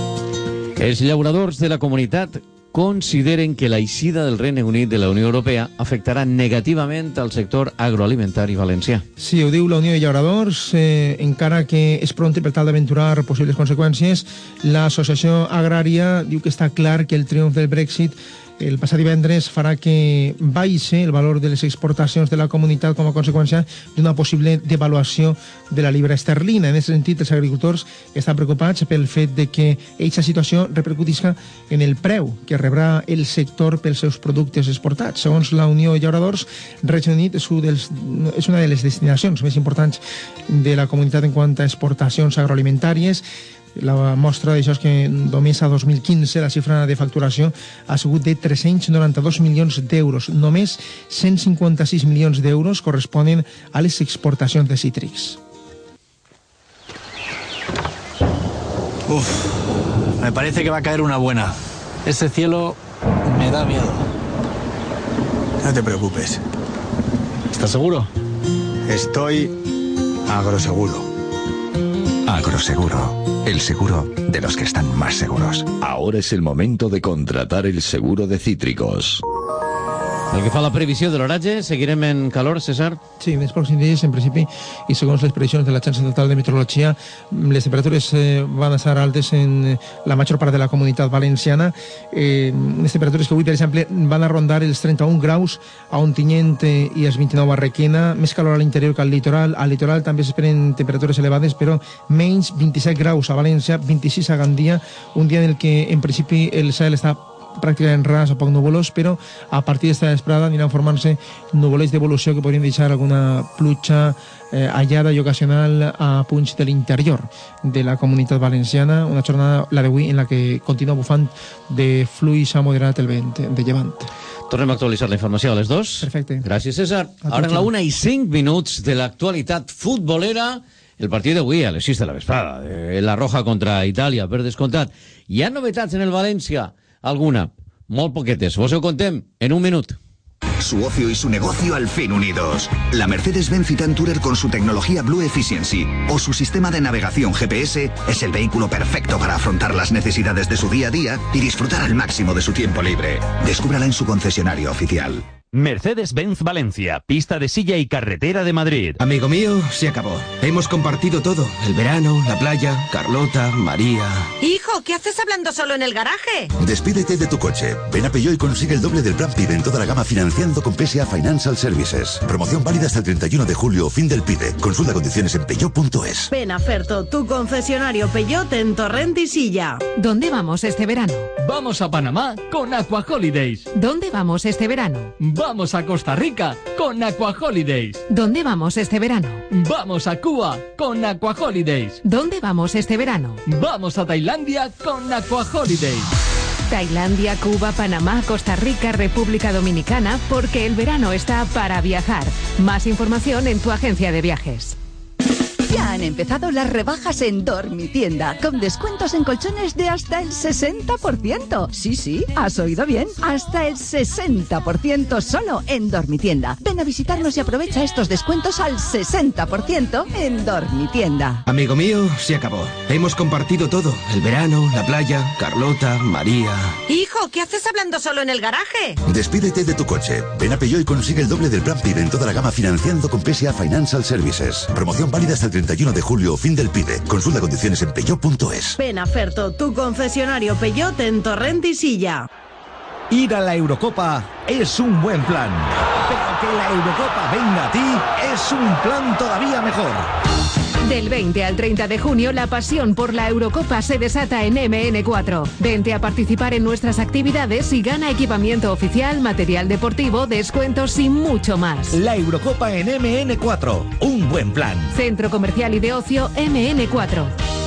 Els llauradors de la comunitat consideren que l'eixida del Regne Unit de la Unió Europea afectarà negativament al sector agroalimentari valencià. Sí, ho diu la Unió de Llauradors, eh, encara que és pronte per tal d'aventurar possibles conseqüències. L'associació agrària diu que està clar que el triomf del Brexit el passat divendres farà que baixi el valor de les exportacions de la comunitat com a conseqüència d'una possible devaluació de la libra esterlina. En aquest sentit, els agricultors estan preocupats pel fet de que aquesta situació repercutisca en el preu que rebrà el sector pels seus productes exportats. Segons la Unió de Llauradors, Regne Unit és, un dels, és una de les destinacions més importants de la comunitat en quant a exportacions agroalimentàries. La mostra d'això és que només a dos mil quinze la xifra de facturació ha sigut de tres-cents noranta-dos milions d'euros. Només cent cinquanta-sis milions d'euros corresponen a les exportacions de cítrics. Uf, me parece que va a caer una buena. Ese cielo me da miedo. No te preocupes. ¿Estás seguro? Estoy agroseguro. Agroseguro, el seguro de los que están más seguros. Ahora es el momento de contratar el seguro de cítricos. El que fa la previsió de l'oratge, seguirem en calor, César? Sí, els pròxims dies, en principi, i segons les previsions de l'Agència Estatal de Meteorologia, les temperatures eh, van estar altes en la major part de la comunitat valenciana. Eh, les temperatures que avui, per exemple, van a rondar els trenta-un graus a Ontinyent eh, i els vint-i-nou a Requena, més calor a l'interior que al litoral. Al litoral també s'esperen temperatures elevades, però menys, vint-i-set graus a València, vint-i-sis a Gandia, un dia en el que, en principi, el cel està pràcticament ras o poc nuvolós, però a partir d'esta vesprada aniran formant-se nuvolets d'evolució que podrien deixar alguna pluja eh, aïllada i ocasional a punts de l'interior de la comunitat valenciana. Una jornada, la d'avui, en la que continua bufant de fluix a moderat el vent de llevant. Tornem a actualitzar la informació a les dues. Perfecte. Gràcies, César. Ara en la una i cinc minuts de l'actualitat futbolera, el partit d'avui a les sis de la vesprada, de la Roja contra Itàlia, per descomptat. Hi ha novetats en el València? Alguna, molt poquetes. Vos ho contem en un minut. Su ocio y su negocio al fin unidos. La Mercedes-Benz Citan Tourer con su tecnología Blue Efficiency o su sistema de navegación G P S es el vehículo perfecto para afrontar las necesidades de su día a día y disfrutar al máximo de su tiempo libre. Descúbrala en su concesionario oficial. Mercedes-Benz Valencia, pista de silla y carretera de Madrid. Amigo mío, se acabó. Hemos compartido todo. El verano, la playa, Carlota, María... Hijo, ¿qué haces hablando solo en el garaje? Despídete de tu coche. Ven a Peugeot y consigue el doble del plan PIB en toda la gama financiando con P S A Financial Services. Promoción válida hasta el treinta y uno de julio o fin del PIB. Consulta condiciones en peugeot punto es. Ven a Ferto, tu concesionario Peugeot en Torrent y Silla. ¿Dónde vamos este verano? Vamos a Panamá con Aqua Holidays. ¿Dónde vamos este verano? Vamos a Costa Rica con Aqua Holidays. ¿Dónde vamos este verano? Vamos a Cuba con Aqua Holidays. ¿Dónde vamos este verano? Vamos a Tailandia con Aqua Holidays. Tailandia, Cuba, Panamá, Costa Rica, República Dominicana, porque el verano está para viajar. Más información en tu agencia de viajes. Ya han empezado las rebajas en Dormitienda, con descuentos en colchones de hasta el sesenta por ciento. Sí, sí, has oído bien, hasta el sesenta por ciento solo en Dormitienda. Ven a visitarnos y aprovecha estos descuentos al sesenta por ciento en Dormitienda. Amigo mío, se acabó. Hemos compartido todo. El verano, la playa, Carlota, María... Hijo, ¿qué haces hablando solo en el garaje? Despídete de tu coche. Ven a Peugeot y consigue el doble del plan PIB en toda la gama financiando con P S A Financial Services. Promoción válida hasta el treinta y uno de julio o fin del PIB. Consulta condiciones en peugeot punto es. Ven a Ferto, tu concesionario Peugeot en Torrent y Silla. Ir a la Eurocopa es un buen plan, pero que la Eurocopa venga a ti es un plan todavía mejor. Del veinte al treinta de junio, la pasión por la Eurocopa se desata en eme ene cuatro. Vente a participar en nuestras actividades y gana equipamiento oficial, material deportivo, descuentos y mucho más. La Eurocopa en eme ene cuatro, un buen plan. Centro Comercial y de Ocio eme ene cuatro.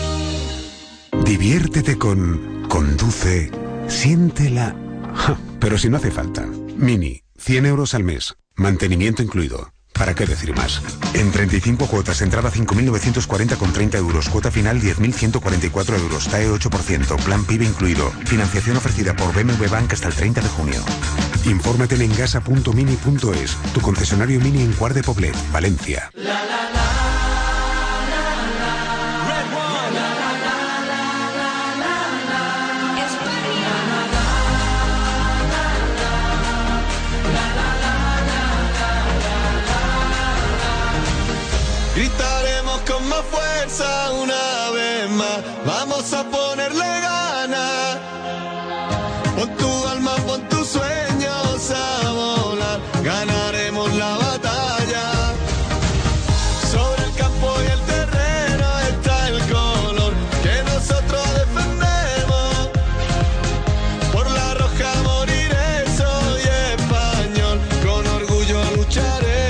Diviértete con Conduce, siéntela. Ja, pero si no hace falta. Mini, cien euros al mes, mantenimiento incluido. ¿Para qué decir más? En treinta y cinco cuotas, entrada cinco mil novecientos cuarenta con treinta euros, cuota final diez mil ciento cuarenta y cuatro euros, T A E ocho por ciento, plan PIB incluido. Financiación ofrecida por B M W Bank hasta el treinta de junio. Infórmate en engasa punto mini punto es, tu concesionario Mini en Cuart de Poblet, Valencia. Gritaremos con más fuerza una vez más, vamos a ponerle ganas. Pon tu alma, pon tus sueños a volar, ganaremos la batalla. Sobre el campo y el terreno está el color que nosotros defendemos. Por la roja moriré, soy español, con orgullo lucharemos.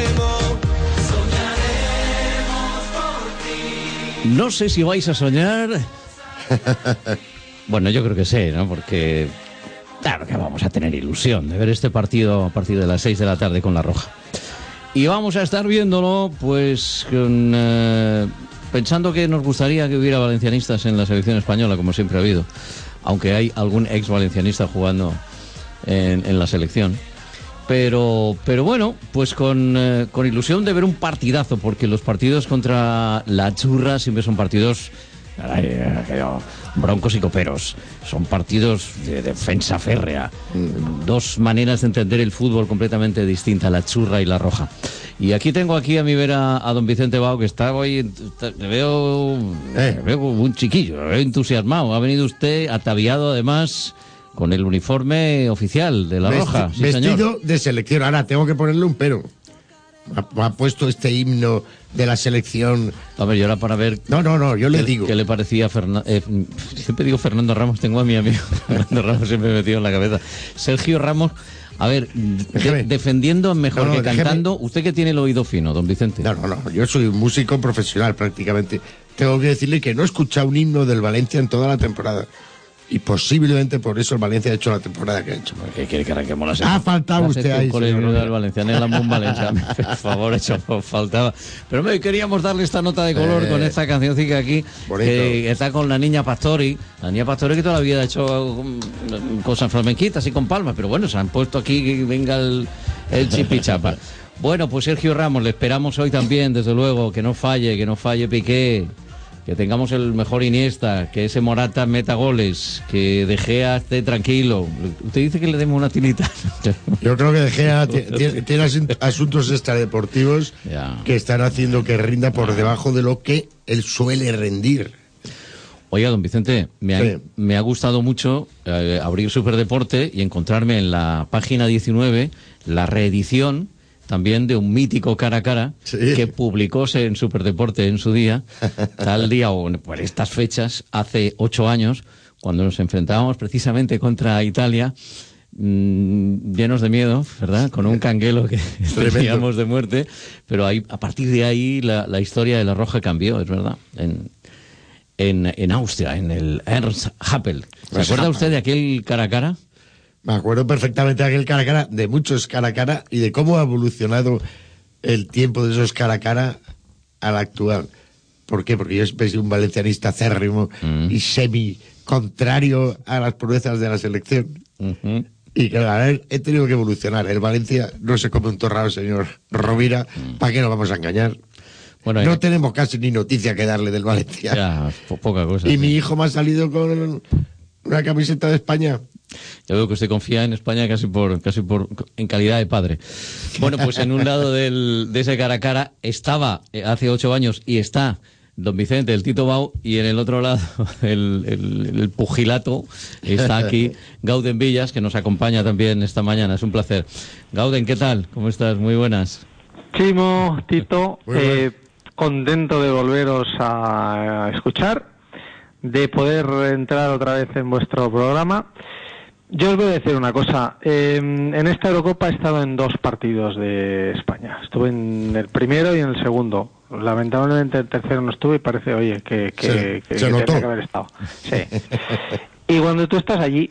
No sé si vais a soñar. Bueno, yo creo que sé, ¿no? Porque claro que vamos a tener ilusión de ver este partido a partir de las seis de la tarde con la Roja. Y vamos a estar viéndolo, pues, con, eh, pensando que nos gustaría que hubiera valencianistas en la selección española, como siempre ha habido, aunque hay algún ex valencianista jugando en, en la selección. Pero, pero bueno, pues con, eh, con ilusión de ver un partidazo, porque los partidos contra la Churra siempre son partidos ay, ay, broncos y coperos. Son partidos de defensa férrea. Dos maneras de entender el fútbol completamente distintas, la Churra y la Roja. Y aquí tengo aquí a mi vera a don Vicente Bao, que está hoy, está, le veo, eh. le veo un chiquillo, le veo entusiasmado. Ha venido usted ataviado además con el uniforme oficial de la Vesti Roja. Sí, vestido señor. de selección. Ahora tengo que ponerle un pero. Ha, ha puesto este himno de la selección. A ver, yo era para ver. No, no, no, yo le digo. ¿Qué le parecía a Fernando? Eh, siempre digo Fernando Ramos, tengo a mi amigo Fernando Ramos siempre me metido en la cabeza. Sergio Ramos. A ver, de, defendiendo mejor no, no, que déjeme. Cantando. ¿Usted que tiene el oído fino, don Vicente? No, no, no. Yo soy un músico profesional prácticamente. Tengo que decirle que no he escuchado un himno del Valencia en toda la temporada. Y posiblemente por eso el Valencia ha hecho la temporada que ha hecho. ¿Qué quiere que arranquemos la semana? Ha faltado usted ahí. Con el himno del Valencia, en el Amón Valencia. Por favor, hecho, faltaba. Pero me queríamos darle esta nota de color eh, con esta cancioncita aquí. Bonito. Que está con la niña Pastori. La niña Pastori que toda la vida ha hecho cosas flamenquitas y con palmas. Pero bueno, se han puesto aquí que venga el, el chipichapa. Bueno, pues Sergio Ramos, le esperamos hoy también, desde luego, que no falle, que no falle Piqué. que tengamos el mejor Iniesta, que ese Morata meta goles, que De Gea esté tranquilo. Usted dice que le demos una tilita. Yo creo que De Gea tiene, tiene asuntos extradeportivos ya. que están haciendo que rinda por debajo de lo que él suele rendir. Oiga, don Vicente, me ha, sí. me ha gustado mucho eh, abrir Superdeporte y encontrarme en la página diecinueve la reedición también de un mítico cara a cara sí. que publicóse en Superdeporte en su día, tal día o por estas fechas, hace ocho años, cuando nos enfrentábamos precisamente contra Italia, mmm, llenos de miedo, ¿verdad? Con un canguelo que teníamos de muerte, pero ahí, a partir de ahí la, la historia de la Roja cambió, es verdad, en... En, en Austria, en el Ernst Happel. ¿Se pues acuerda usted de aquel cara a cara? Me acuerdo perfectamente de aquel cara a cara, de muchos cara a cara y de cómo ha evolucionado el tiempo de esos cara a cara al actual. ¿Por qué? Porque yo he sido un valencianista acérrimo mm. y semi contrario a las proezas de la selección. Mm-hmm. Y claro, he tenido que evolucionar. El Valencia no se come un torrado, señor Rovira. Mm. ¿Para qué nos vamos a engañar? Bueno, no eh, tenemos casi ni noticia que darle del Valencia. Ya, po poca cosa. Y sí. mi hijo me ha salido con una camiseta de España. Ya veo que usted confía en España casi por casi por en calidad de padre. Bueno, pues en un lado del, de ese cara a cara estaba eh, hace ocho años y está don Vicente, el Tito Bau, y en el otro lado el, el, el pugilato está aquí Gauden Villas, que nos acompaña también esta mañana. Es un placer. Gauden, ¿qué tal? ¿Cómo estás? Muy buenas. Chimo, Tito, eh, contento de volveros a escuchar, de poder entrar otra vez en vuestro programa. Yo os voy a decir una cosa, eh, en esta Eurocopa he estado en dos partidos de España, estuve en el primero y en el segundo, lamentablemente el tercero no estuve y parece, oye, que, que, se, que, se que notó. tenía que haber estado. Sí. Y cuando tú estás allí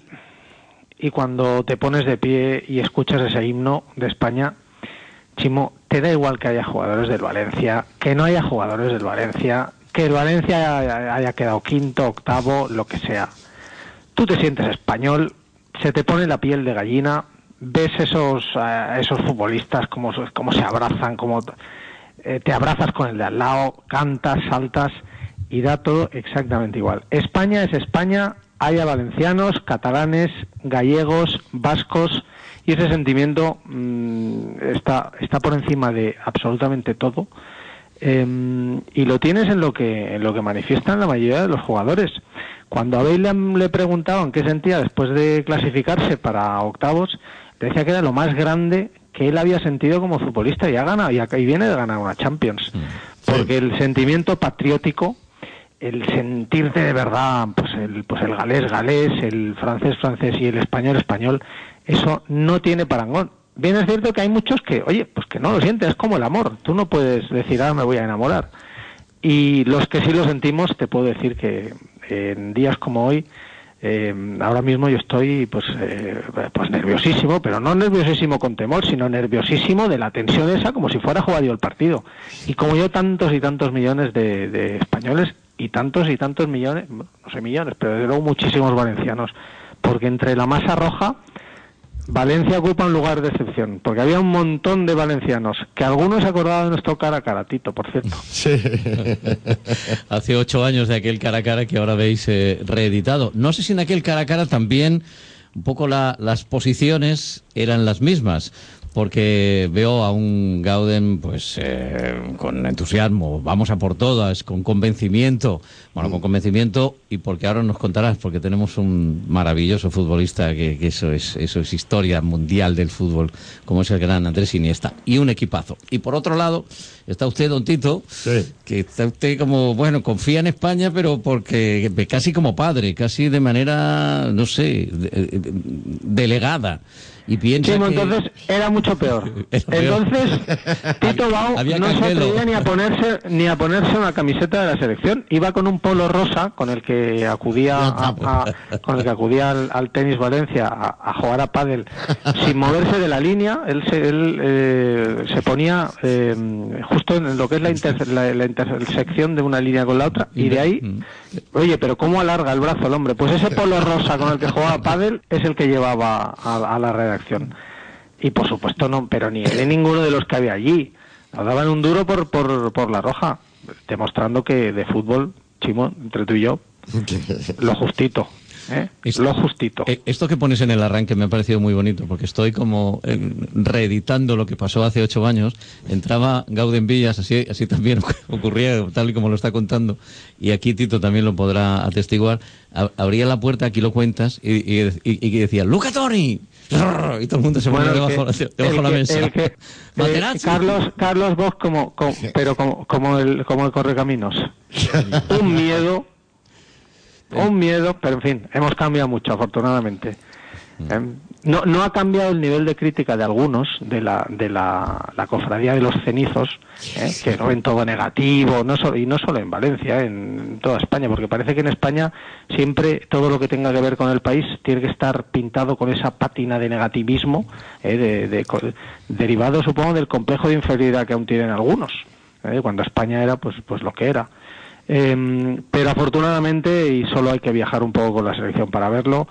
y cuando te pones de pie y escuchas ese himno de España, Chimo, te da igual que haya jugadores del Valencia, que no haya jugadores del Valencia, que el Valencia haya, haya quedado quinto, octavo, lo que sea. Tú te sientes español, se te pone la piel de gallina, ves esos uh, esos futbolistas como, como se abrazan, como eh, te abrazas con el de al lado, cantas, saltas y da todo exactamente igual. España es España, haya valencianos, catalanes, gallegos, vascos, y ese sentimiento mmm, está está por encima de absolutamente todo, eh, y lo tienes en lo que en lo que manifiestan la mayoría de los jugadores. Cuando a Bale le preguntaban qué sentía después de clasificarse para octavos, le decía que era lo más grande que él había sentido como futbolista, y ha ganado, y, ha, y viene de ganar una Champions, porque el sentimiento patriótico, el sentirte de verdad, pues el pues el galés galés, el francés francés y el español español, eso no tiene parangón. Bien es cierto que hay muchos que, oye, pues que no lo sienten, es como el amor, tú no puedes decir, ah, me voy a enamorar. Y los que sí lo sentimos, te puedo decir que en días como hoy, eh, ahora mismo yo estoy pues eh, pues nerviosísimo, pero no nerviosísimo con temor, sino nerviosísimo de la tensión esa, como si fuera jugado yo el partido. Y como yo, tantos y tantos millones de, de españoles, y tantos y tantos millones, no sé millones, pero desde luego muchísimos valencianos, porque entre la masa roja, Valencia ocupa un lugar de excepción, porque había un montón de valencianos, que algunos se acordaban de nuestro cara a cara, Tito, por cierto. Sí. Hace ocho años de aquel cara a cara que ahora veis eh, reeditado. No sé si en aquel cara a cara también un poco la, las posiciones eran las mismas, porque veo a un Gauden pues eh, con entusiasmo, vamos a por todas, con convencimiento, bueno, con convencimiento, y porque ahora nos contarás, porque tenemos un maravilloso futbolista que, que eso es eso es historia mundial del fútbol, como es el gran Andrés Iniesta, y un equipazo. Y por otro lado está usted, don Tito, sí, que está usted como, bueno, confía en España, pero porque casi como padre, casi de manera, no sé, de, de, delegada. Y piensa Chimo, que... entonces era mucho peor. Era peor. Entonces Tito Bau no se atrevía ni a ponerse ni a ponerse una camiseta de la selección. Iba con un polo rosa con el que acudía a, a, con el que acudía al, al tenis Valencia a, a jugar a pádel sin moverse de la línea. Él se, él, eh, se ponía eh, justo en lo que es la, inter, la, la intersección de una línea con la otra, y de ahí, oye, pero cómo alarga el brazo el hombre. Pues ese polo rosa con el que jugaba a pádel es el que llevaba a, a la red. Acción. Y por supuesto no, pero ni él ni ninguno de los que había allí nos daban un duro por, por, por la roja, demostrando que de fútbol Chimo, entre tú y yo, lo justito. ¿Eh? Esto, lo justito. Esto que pones en el arranque me ha parecido muy bonito, porque estoy como en, reeditando lo que pasó hace ocho años. Entraba Gauden Villas, así, así también ocurría, tal y como lo está contando, y aquí Tito también lo podrá atestiguar. Abría la puerta, aquí lo cuentas, y, y, y, y decía, ¡Luca Toni! Y todo el mundo se ponía bueno, debajo, que, debajo de la mesa. El que, eh, Carlos, Carlos Bosch, como, como, pero como, como, el, como el correcaminos. Un miedo... Un miedo, pero en fin, hemos cambiado mucho, afortunadamente. Eh, no, no ha cambiado el nivel de crítica de algunos, de la de la, la cofradía de los cenizos, eh, que lo ven todo negativo, no solo, y no solo en Valencia, en toda España, porque parece que en España siempre todo lo que tenga que ver con el país tiene que estar pintado con esa pátina de negativismo, eh, de, de, de, derivado, supongo, del complejo de inferioridad que aún tienen algunos, eh, cuando España era pues pues lo que era. Eh, pero afortunadamente, y solo hay que viajar un poco con la selección para verlo,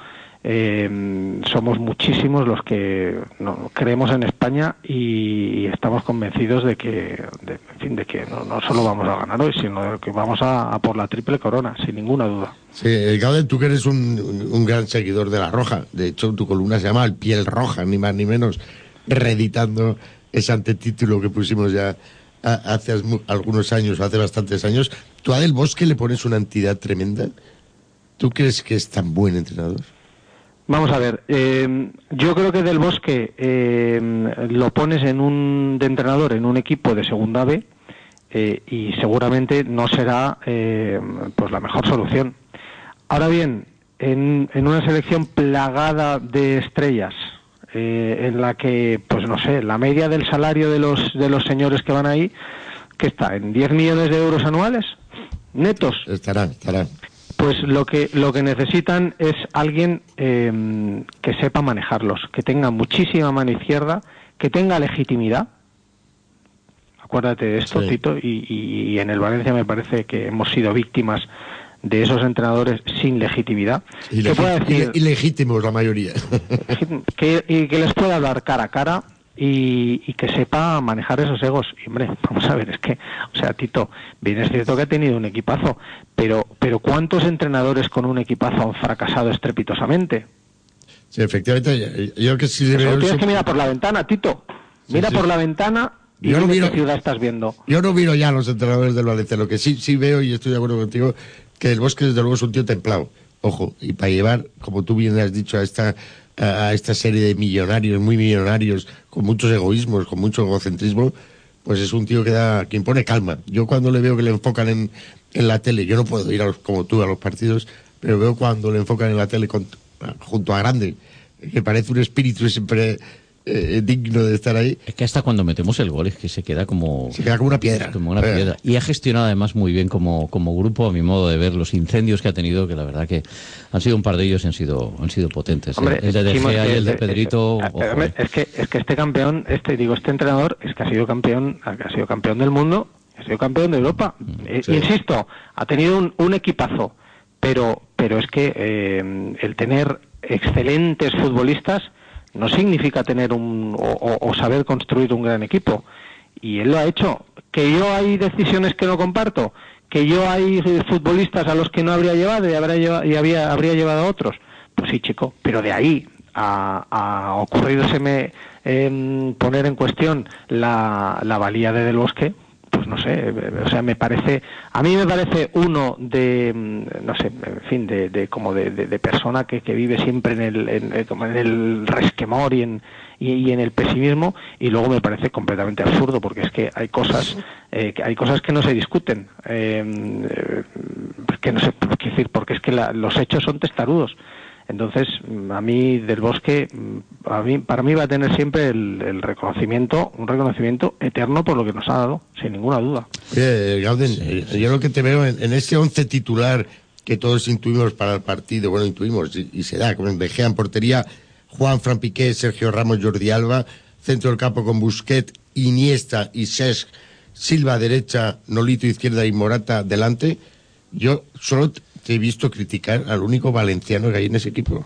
eh, somos muchísimos los que no, creemos en España y estamos convencidos de que, de, en fin, de que no, no solo vamos a ganar hoy, sino que vamos a, a por la triple corona, sin ninguna duda. Sí, Gauden, tú que eres un, un gran seguidor de La Roja, de hecho tu columna se llama El Piel Roja, ni más ni menos, reeditando ese antetítulo que pusimos ya hace algunos años, hace bastantes años. ¿Tú a Del Bosque le pones una entidad tremenda? ¿Tú crees que es tan buen entrenador? Vamos a ver, eh, yo creo que Del Bosque eh, lo pones en un de entrenador en un equipo de segunda B eh, y seguramente no será eh, pues la mejor solución. Ahora bien, en, en una selección plagada de estrellas, Eh, en la que, pues no sé, la media del salario de los de los señores que van ahí, que está en diez millones de euros anuales netos. Estarán, estarán. Pues lo que lo que necesitan es alguien eh, que sepa manejarlos, que tenga muchísima mano izquierda, que tenga legitimidad. Acuérdate de esto, sí. Tito, y, y, y en el Valencia me parece que hemos sido víctimas de esos entrenadores sin legitimidad. Ilegí- pueda decir, ilegítimos la mayoría. que, y que les pueda hablar cara a cara y, y que sepa manejar esos egos. Y hombre, vamos a ver, es que, o sea, Tito, bien es cierto que ha tenido un equipazo, pero, pero ¿cuántos entrenadores con un equipazo han fracasado estrepitosamente? Sí, efectivamente, yo que sí le veo... Tienes que mirar por la ventana, Tito. Mira sí, sí. por la ventana... ¿Y yo no miro, qué ciudad estás viendo? Yo no miro ya a los entrenadores del Valencia. Lo que sí sí veo, y estoy de acuerdo contigo, que Del Bosque desde luego es un tío templado. Ojo, y para llevar, como tú bien has dicho, a esta a esta serie de millonarios, muy millonarios, con muchos egoísmos, con mucho egocentrismo, pues es un tío que da, que impone calma. Yo cuando le veo que le enfocan en, en la tele, yo no puedo ir a los, como tú a los partidos, pero veo cuando le enfocan en la tele con, junto a Grande, que parece un espíritu siempre... Eh, digno de estar ahí. Es que hasta cuando metemos el gol es que se queda como... Se queda como una piedra. Como una piedra. Y ha gestionado además muy bien como, como grupo, a mi modo de ver, los incendios que ha tenido, que la verdad que han sido un par de ellos y han sido, han sido potentes. Hombre, el de De Gea y el de Pedrito... Es, es, es, que, es que este campeón, este digo, este entrenador, es que ha sido campeón, ha sido campeón del mundo, ha sido campeón de Europa. Sí. Eh, insisto, ha tenido un, un equipazo, pero, pero es que eh, el tener excelentes futbolistas no significa tener un o, o saber construir un gran equipo, y él lo ha hecho. Que yo hay decisiones que no comparto, que yo hay futbolistas a los que no habría llevado y habría llevado, y había, habría llevado a otros, pues sí, chico, pero de ahí a, a ocurrirseme eh, poner en cuestión la, la valía de Del Bosque, pues no sé, o sea, me parece, a mí me parece uno de, no sé, en fin, de, de como de, de, de persona que, que vive siempre en el, en, como en el resquemor y en, y, y en el pesimismo, y luego me parece completamente absurdo, porque es que hay cosas, eh, que hay cosas que no se discuten, eh, que no sé, qué decir, porque es que la, los hechos son testarudos. Entonces, a mí Del Bosque, a mí, para mí va a tener siempre el, el reconocimiento, un reconocimiento eterno por lo que nos ha dado, sin ninguna duda. Oye, Gauden, sí, sí. Yo lo que te veo en, en este once titular que todos intuimos para el partido, bueno, intuimos y, y se da, con De Gea en portería, Juan, Fran Piqué, Sergio Ramos, Jordi Alba, centro del campo con Busquets, Iniesta y Cesc, Silva derecha, Nolito izquierda y Morata delante. Yo solo te he visto criticar al único valenciano que hay en ese equipo,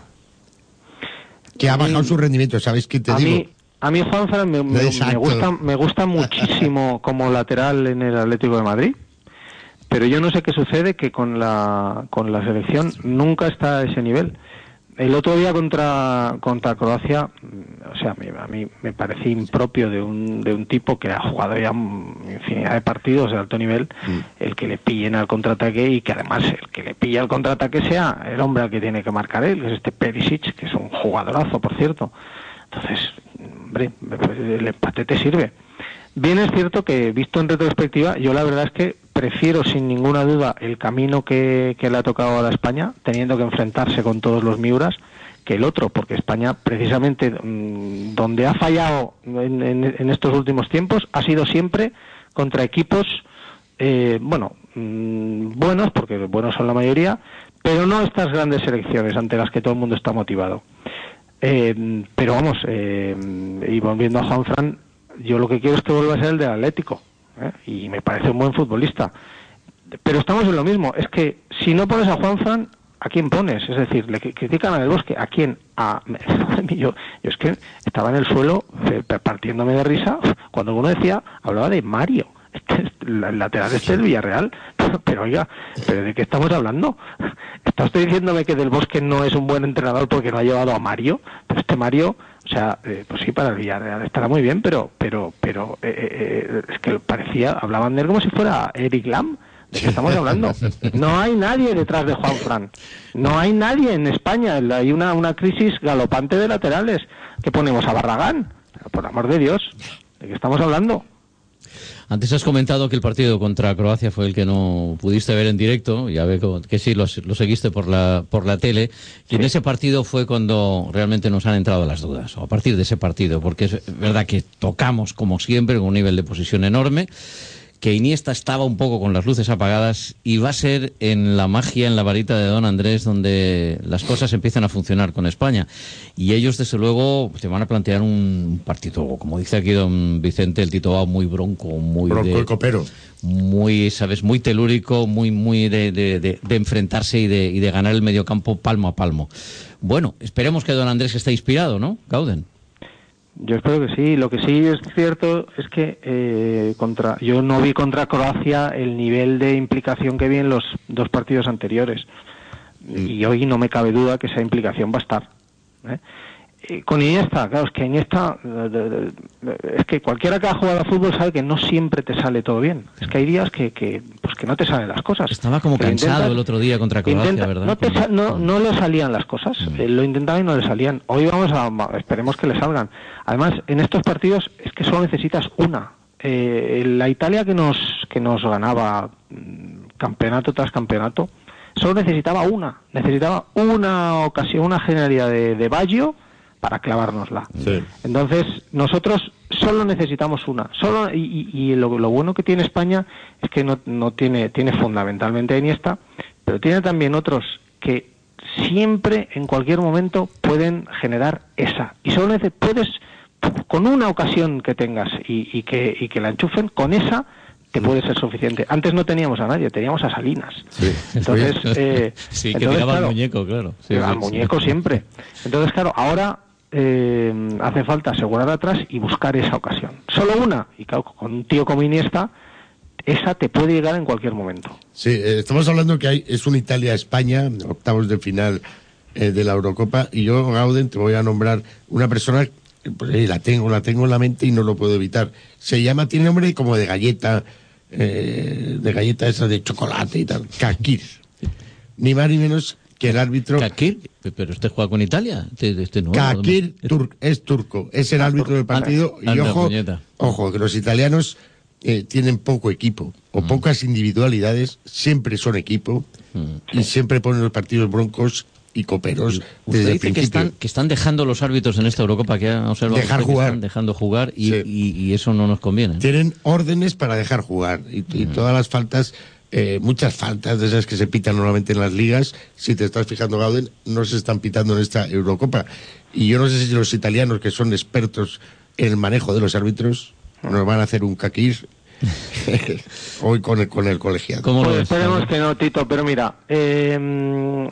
que ha bajado su rendimiento. ¿Sabes qué te a digo? Mí, a mí Juanfran me, me, me gusta me gusta muchísimo como lateral en el Atlético de Madrid, pero yo no sé qué sucede, que con la con la selección nunca está a ese nivel. El otro día contra contra Croacia, o sea, a mí me parecía impropio de un de un tipo que ha jugado ya infinidad de partidos de alto nivel, mm. el que le pillen al contraataque, y que además el que le pilla al contraataque sea el hombre al que tiene que marcar él, que es este Perisic, que es un jugadorazo, por cierto. Entonces, hombre, el empate te sirve. Bien es cierto que, visto en retrospectiva, yo la verdad es que prefiero sin ninguna duda el camino que, que le ha tocado a la España, teniendo que enfrentarse con todos los Miuras, que el otro, porque España precisamente mmm, donde ha fallado en, en, en estos últimos tiempos ha sido siempre contra equipos, eh, bueno, mmm, buenos, porque buenos son la mayoría, pero no estas grandes selecciones ante las que todo el mundo está motivado. Eh, pero vamos, eh, y volviendo a Juanfran, yo lo que quiero es que vuelva a ser el del Atlético, ¿eh? Y me parece un buen futbolista. Pero estamos en lo mismo, es que si no pones a Juanfran, ¿a quién pones? Es decir, le critican a Del Bosque, ¿a quién? A... Yo, yo es que estaba en el suelo eh, partiéndome de risa cuando uno decía, hablaba de Mario, el lateral este del Villarreal, pero, pero oiga, ¿pero de qué estamos hablando? ¿Está usted diciéndome que Del Bosque no es un buen entrenador porque no ha llevado a Mario? Pero este Mario... O sea, eh, pues sí, para el Villarreal estará muy bien, pero pero pero eh, eh, es que parecía, hablaban de él como si fuera Eric Lam. ¿De qué estamos hablando? No hay nadie detrás de Juanfran. No hay nadie en España. Hay una, una crisis galopante de laterales. ¿Qué ponemos? ¿A Barragán? Por amor de Dios, ¿de qué estamos hablando? Antes has comentado que el partido contra Croacia fue el que no pudiste ver en directo, ya veo que sí, lo, lo seguiste por la por la tele, y sí. En ese partido fue cuando realmente nos han entrado las dudas, o a partir de ese partido, porque es verdad que tocamos como siempre con un nivel de posesión enorme, que Iniesta estaba un poco con las luces apagadas, y va a ser en la magia, en la varita de Don Andrés, donde las cosas empiezan a funcionar con España. Y ellos, desde luego, te van a plantear un partido, como dice aquí don Vicente, el Tito Bao, muy bronco, muy bronco de, y copero. Muy, ¿sabes? Muy telúrico, muy muy de, de, de, de enfrentarse y de, y de ganar el mediocampo palmo a palmo. Bueno, esperemos que Don Andrés esté inspirado, ¿no, Gauden? Yo espero que sí. Lo que sí es cierto es que eh, contra yo no vi contra Croacia el nivel de implicación que vi en los dos partidos anteriores. Mm. Y hoy no me cabe duda que esa implicación va a estar. ¿eh? Eh, con Iniesta, claro, es que Iniesta, de, de, de, es que cualquiera que ha jugado a fútbol sabe que no siempre te sale todo bien. Es que hay días que, que pues que no te salen las cosas. Estaba como que cansado intentas, el otro día contra Croacia, intenta, ¿verdad? No, te, no, no le salían las cosas. Mm. Eh, lo intentaba y no le salían. Hoy vamos a, esperemos que le salgan. Además, en estos partidos es que solo necesitas una. Eh, la Italia que nos que nos ganaba campeonato tras campeonato, solo necesitaba una. Necesitaba una ocasión, una genialidad de, de Baggio para clavárnosla. Sí. Entonces, nosotros solo necesitamos una. Solo y, y lo, lo bueno que tiene España es que no, no tiene tiene fundamentalmente a Iniesta, pero tiene también otros que siempre, en cualquier momento, pueden generar esa. Y solo neces- puedes, con una ocasión que tengas y, y, que, y que la enchufen, con esa te puede ser suficiente. Antes no teníamos a nadie, teníamos a Salinas. Sí. Entonces, eh, sí, que entonces, tiraba claro, al muñeco, claro. Sí, al sí, muñeco sí. siempre. Entonces, claro, ahora eh, hace falta asegurar atrás y buscar esa ocasión. Solo una, y claro, con un tío como Iniesta, esa te puede llegar en cualquier momento. Sí, eh, estamos hablando que hay es un Italia-España, octavos de final eh, de la Eurocopa, y yo, Gauden, te voy a nombrar una persona, pues, eh, la tengo, la tengo en la mente y no lo puedo evitar. Se llama, tiene nombre como de galleta, eh, de galleta esa de chocolate y tal, Kakir. Ni más ni menos que el árbitro... ¿Kakir? ¿Pero usted juega con Italia? Este, este no, Kakir tur- es turco, es el árbitro del partido, y anda, ojo, puñeta. ojo, que los italianos eh, tienen poco equipo, o mm. pocas individualidades, siempre son equipo, mm. y siempre ponen los partidos broncos y coperos desde el principio. Que están, que están dejando los árbitros en esta Eurocopa, que ha observado dejar usted, jugar. Que están dejando jugar, y, sí. y, y eso no nos conviene. Tienen órdenes para dejar jugar, y, mm. y todas las faltas... Eh, muchas faltas de esas que se pitan normalmente en las ligas, si te estás fijando, Gauden, no se están pitando en esta Eurocopa. Y yo no sé si los italianos, que son expertos en el manejo de los árbitros, nos van a hacer un caquís hoy con el, con el colegiado. Pues esperemos que no, Tito, pero mira, eh,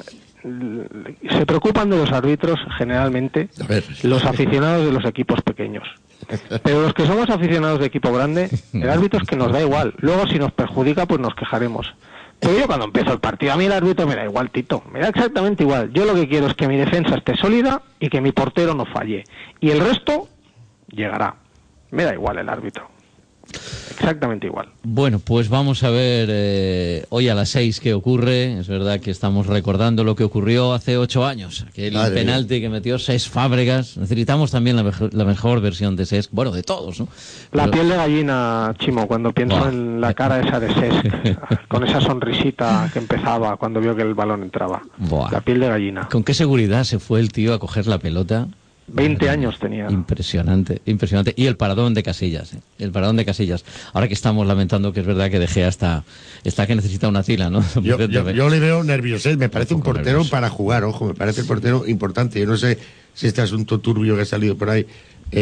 se preocupan de los árbitros generalmente los aficionados de los equipos pequeños. Pero los que somos aficionados de equipo grande, el árbitro es que nos da igual. Luego, si nos perjudica, pues nos quejaremos. Pero yo cuando empiezo el partido, a mí el árbitro me da igual, Tito. Me da exactamente igual. Yo lo que quiero es que mi defensa esté sólida y que mi portero no falle. Y el resto llegará. Me da igual el árbitro. Exactamente igual. Bueno, pues vamos a ver eh, hoy a las seis qué ocurre. Es verdad que estamos recordando lo que ocurrió hace ocho años. Aquel Madre penalti que metió Cesc Fábregas. Necesitamos también la mejor, la mejor versión de Cesc. Bueno, de todos, ¿no? La Pero... piel de gallina, Chimo, cuando pienso Buah. en la cara esa de Cesc, con esa sonrisita que empezaba cuando vio que el balón entraba. Buah. La piel de gallina. ¿Con qué seguridad se fue el tío a coger la pelota? veinte años tenía. Impresionante, impresionante. Y el paradón de Casillas, ¿eh? El paradón de Casillas. Ahora que estamos lamentando que es verdad que De Gea está, está que necesita una tila, ¿no? Yo, yo, yo le veo nervioso. Me parece un, un portero nervioso para jugar, ojo, me parece un portero importante. Yo no sé si este asunto turbio que ha salido por ahí eh,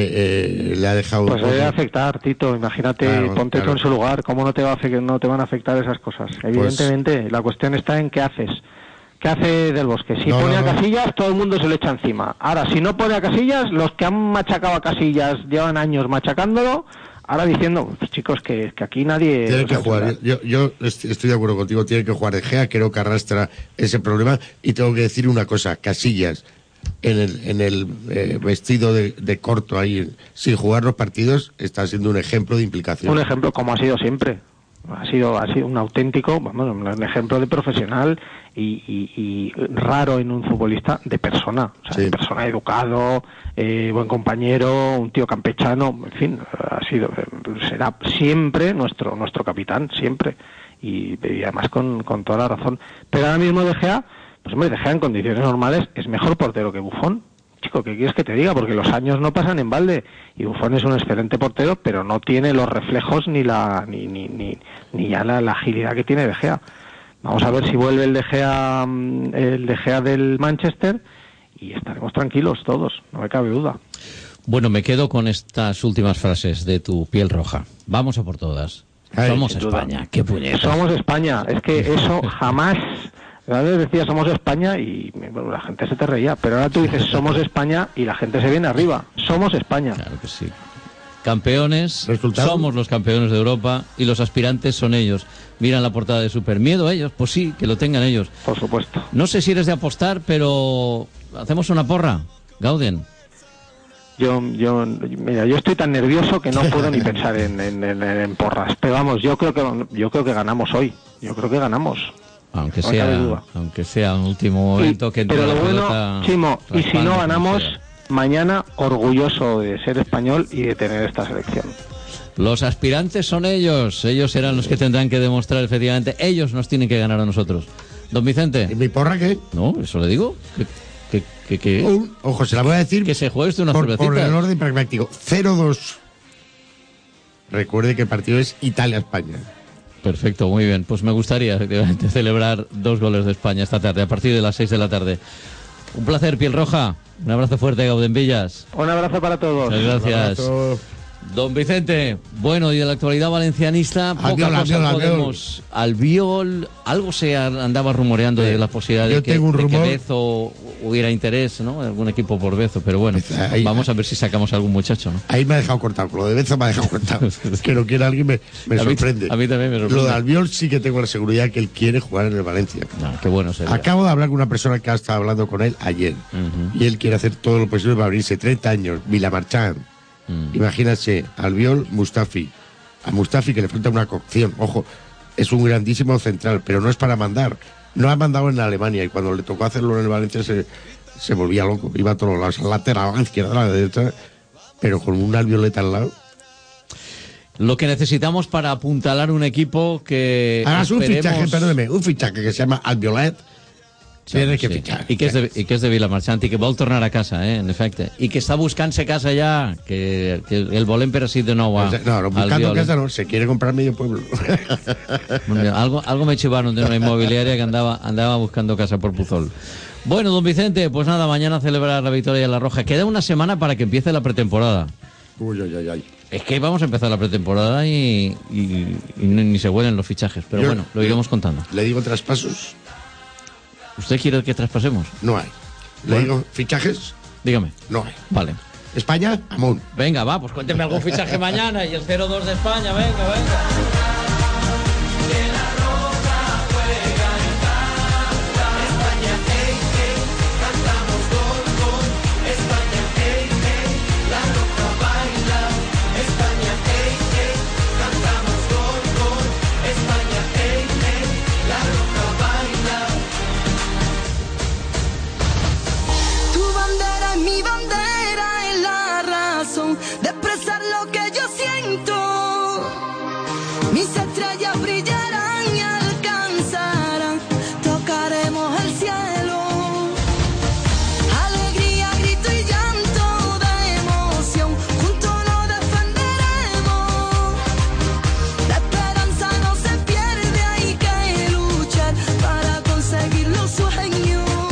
eh, le ha dejado... Pues debe afectar, Tito. Imagínate, claro, ponte claro. tú en su lugar. ¿Cómo no te, va a afectar, no te van a afectar esas cosas? Evidentemente, pues... la cuestión está en qué haces. ¿Qué hace Del Bosque? Si no, pone no, no. a Casillas, todo el mundo se le echa encima. Ahora, si no pone a Casillas, los que han machacado a Casillas llevan años machacándolo, ahora diciendo, pues, chicos, que, que aquí nadie... Tiene que jugar. Yo, yo estoy de acuerdo contigo, tiene que jugar De Gea, creo que arrastra ese problema. Y tengo que decir una cosa, Casillas, en el, en el eh, vestido de, de corto ahí, sin jugar los partidos, está siendo un ejemplo de implicación. Un ejemplo, como ha sido siempre. Ha sido, ha sido un auténtico, vamos, un ejemplo de profesional y, y, y raro en un futbolista de persona, o sea, Sí. de persona educado, eh, buen compañero, un tío campechano, en fin, ha sido, será siempre nuestro nuestro capitán, siempre, y, y además con, con toda la razón. Pero ahora mismo De Gea, pues hombre, De Gea en condiciones normales es mejor portero que Buffon. Chico, ¿qué quieres que te diga? Porque los años no pasan en balde y Buffon es un excelente portero, pero no tiene los reflejos ni la ni ni ni, ni ya la, la agilidad que tiene De Gea. Vamos a ver si vuelve el De Gea el De Gea del Manchester y estaremos tranquilos todos, no me cabe duda. Bueno, me quedo con estas últimas frases de tu piel roja. Vamos a por todas. Ay, Somos sin duda. España. Qué puñetas. Somos España, es que eso jamás... A veces decía somos España y bueno, la gente se te reía, pero ahora tú dices somos España y la gente se viene arriba. Somos España. Claro que sí. Campeones, ¿Resultado? somos los campeones de Europa y los aspirantes son ellos. Miran la portada de Super. ¿Miedo a ellos? Pues sí, que lo tengan ellos. Por supuesto. No sé si eres de apostar, pero hacemos una porra. Gauden. Yo, yo, mira, yo estoy tan nervioso que no puedo ni pensar en, en, en, en porras. Pero vamos, yo creo que yo creo que ganamos hoy. Yo creo que ganamos. Aunque No cabe sea, duda. aunque sea un último momento Y- que entre pero la lo bueno, pelota Chimo, y si raspando no como ganamos, sea. mañana orgulloso de ser español y de tener esta selección. Los aspirantes son ellos. Ellos serán los que tendrán que demostrar efectivamente. Ellos nos tienen que ganar a nosotros. Don Vicente. ¿Y mi porra qué? No, eso le digo. Que, que, que, que- Un- ojo, se la voy a decir que se juegue usted unas por, por cervecitas. el orden pragmático. cero dos. Recuerde que el partido es Italia-España. Perfecto, muy bien. Pues me gustaría efectivamente celebrar dos goles de España esta tarde, a partir de las seis de la tarde. Un placer, piel roja. Un abrazo fuerte, Gauden Villas. Un abrazo para todos. Muchas gracias. Un abrazo. Don Vicente, bueno, y de la actualidad valencianista, poca Albiol, cosa Albiol, Albiol. podemos... Albiol, algo se andaba rumoreando de la posibilidad de Yo que, tengo un de que rumor. Bezo hubiera interés, ¿no? Algún equipo por Bezo, pero bueno, Ahí- vamos a ver si sacamos algún muchacho, ¿no? Ahí me ha dejado cortado. Lo de Bezo me ha dejado cortado. Que lo quiera alguien me, me A mí- sorprende. a mí también me sorprende. Lo de Albiol sí que tengo la seguridad que él quiere jugar en el Valencia. No, qué bueno sería. Acabo de hablar con una persona que ha estado hablando con él ayer. Ujú. Y él quiere hacer todo lo posible para abrirse. treinta años, Vilamarchán. Mm. Imagínate, Albiol, Mustafi. A Mustafi que le falta una cocción. Ojo, es un grandísimo central, pero no es para mandar. No ha mandado en Alemania y cuando le tocó hacerlo en el Valencia se, se volvía loco. Iba a todos lados, al lateral, a la izquierda, a la derecha, pero con un Albioleta al lado. Lo que necesitamos para apuntalar un equipo que Hagas un esperemos- fichaje, perdóneme, un fichaje que se llama Albiolet. Tienes que Sí. fichar. I que és de, i que és de Vilamarxant i que vol tornar a casa, eh, en efecte. I que està buscant-se casa ja, que, que el volem per així de nou a, No, no, buscando al Viol, casa eh. no, se quiere comprar medio pueblo. Bueno, algo, algo me chivaron de una inmobiliaria que andaba, andaba buscando casa por Puzol. Bueno, don Vicente, pues nada, mañana celebrar la victoria de La Roja. Queda una semana para que empiece la pretemporada. Uy, uy, uy, uy. Es que vamos a empezar la pretemporada y, y- y ni, ni se huelen los fichajes, pero Yo- bueno, lo iremos contando. Le digo traspasos, ¿Usted quiere que traspasemos? no hay. Le Bueno. digo fichajes, Dígame. no hay. Vale. España, amunt. Venga, va, pues cuénteme algún fichaje mañana y el cero dos de España, venga, venga. Mi bandera es la razón de expresar lo que yo siento. Mis estrellas brillarán y alcanzarán, tocaremos el cielo. Alegría, grito y llanto de emoción, juntos lo defenderemos. La esperanza no se pierde, hay que luchar para conseguir los sueños.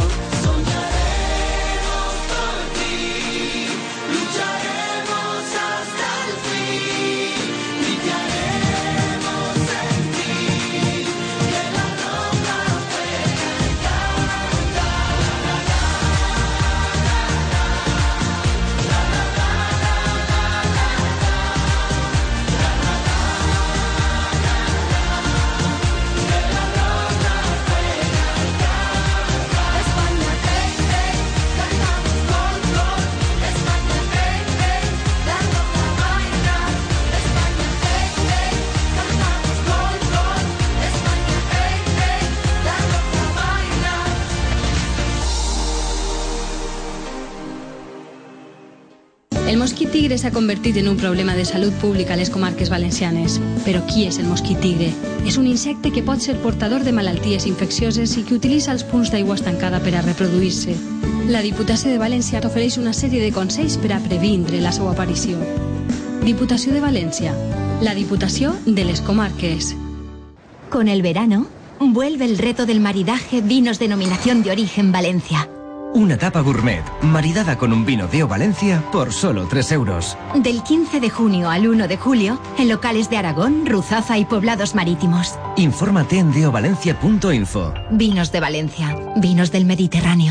El mosquit tigre s'ha convertit en un problema de salut pública a les comarques valencianes. Però qui és el mosquit tigre? És un insecte que pot ser portador de malalties infeccioses i que utilitza els punts d'aigua estancada per a reproduir-se. La Diputació de València t'ofereix una sèrie de consells per a previndre la seva aparició. Diputació de València, la Diputació de les comarques. Con el verano, vuelve el reto del maridaje Vinos Denominación de Origen Valencia. Una tapa gourmet, maridada con un vino Deo Valencia por solo tres euros. Del quince de junio al uno de julio, en locales de Aragón, Ruzafa y poblados marítimos. Infórmate en deovalencia punto info. Vinos de Valencia, vinos del Mediterráneo.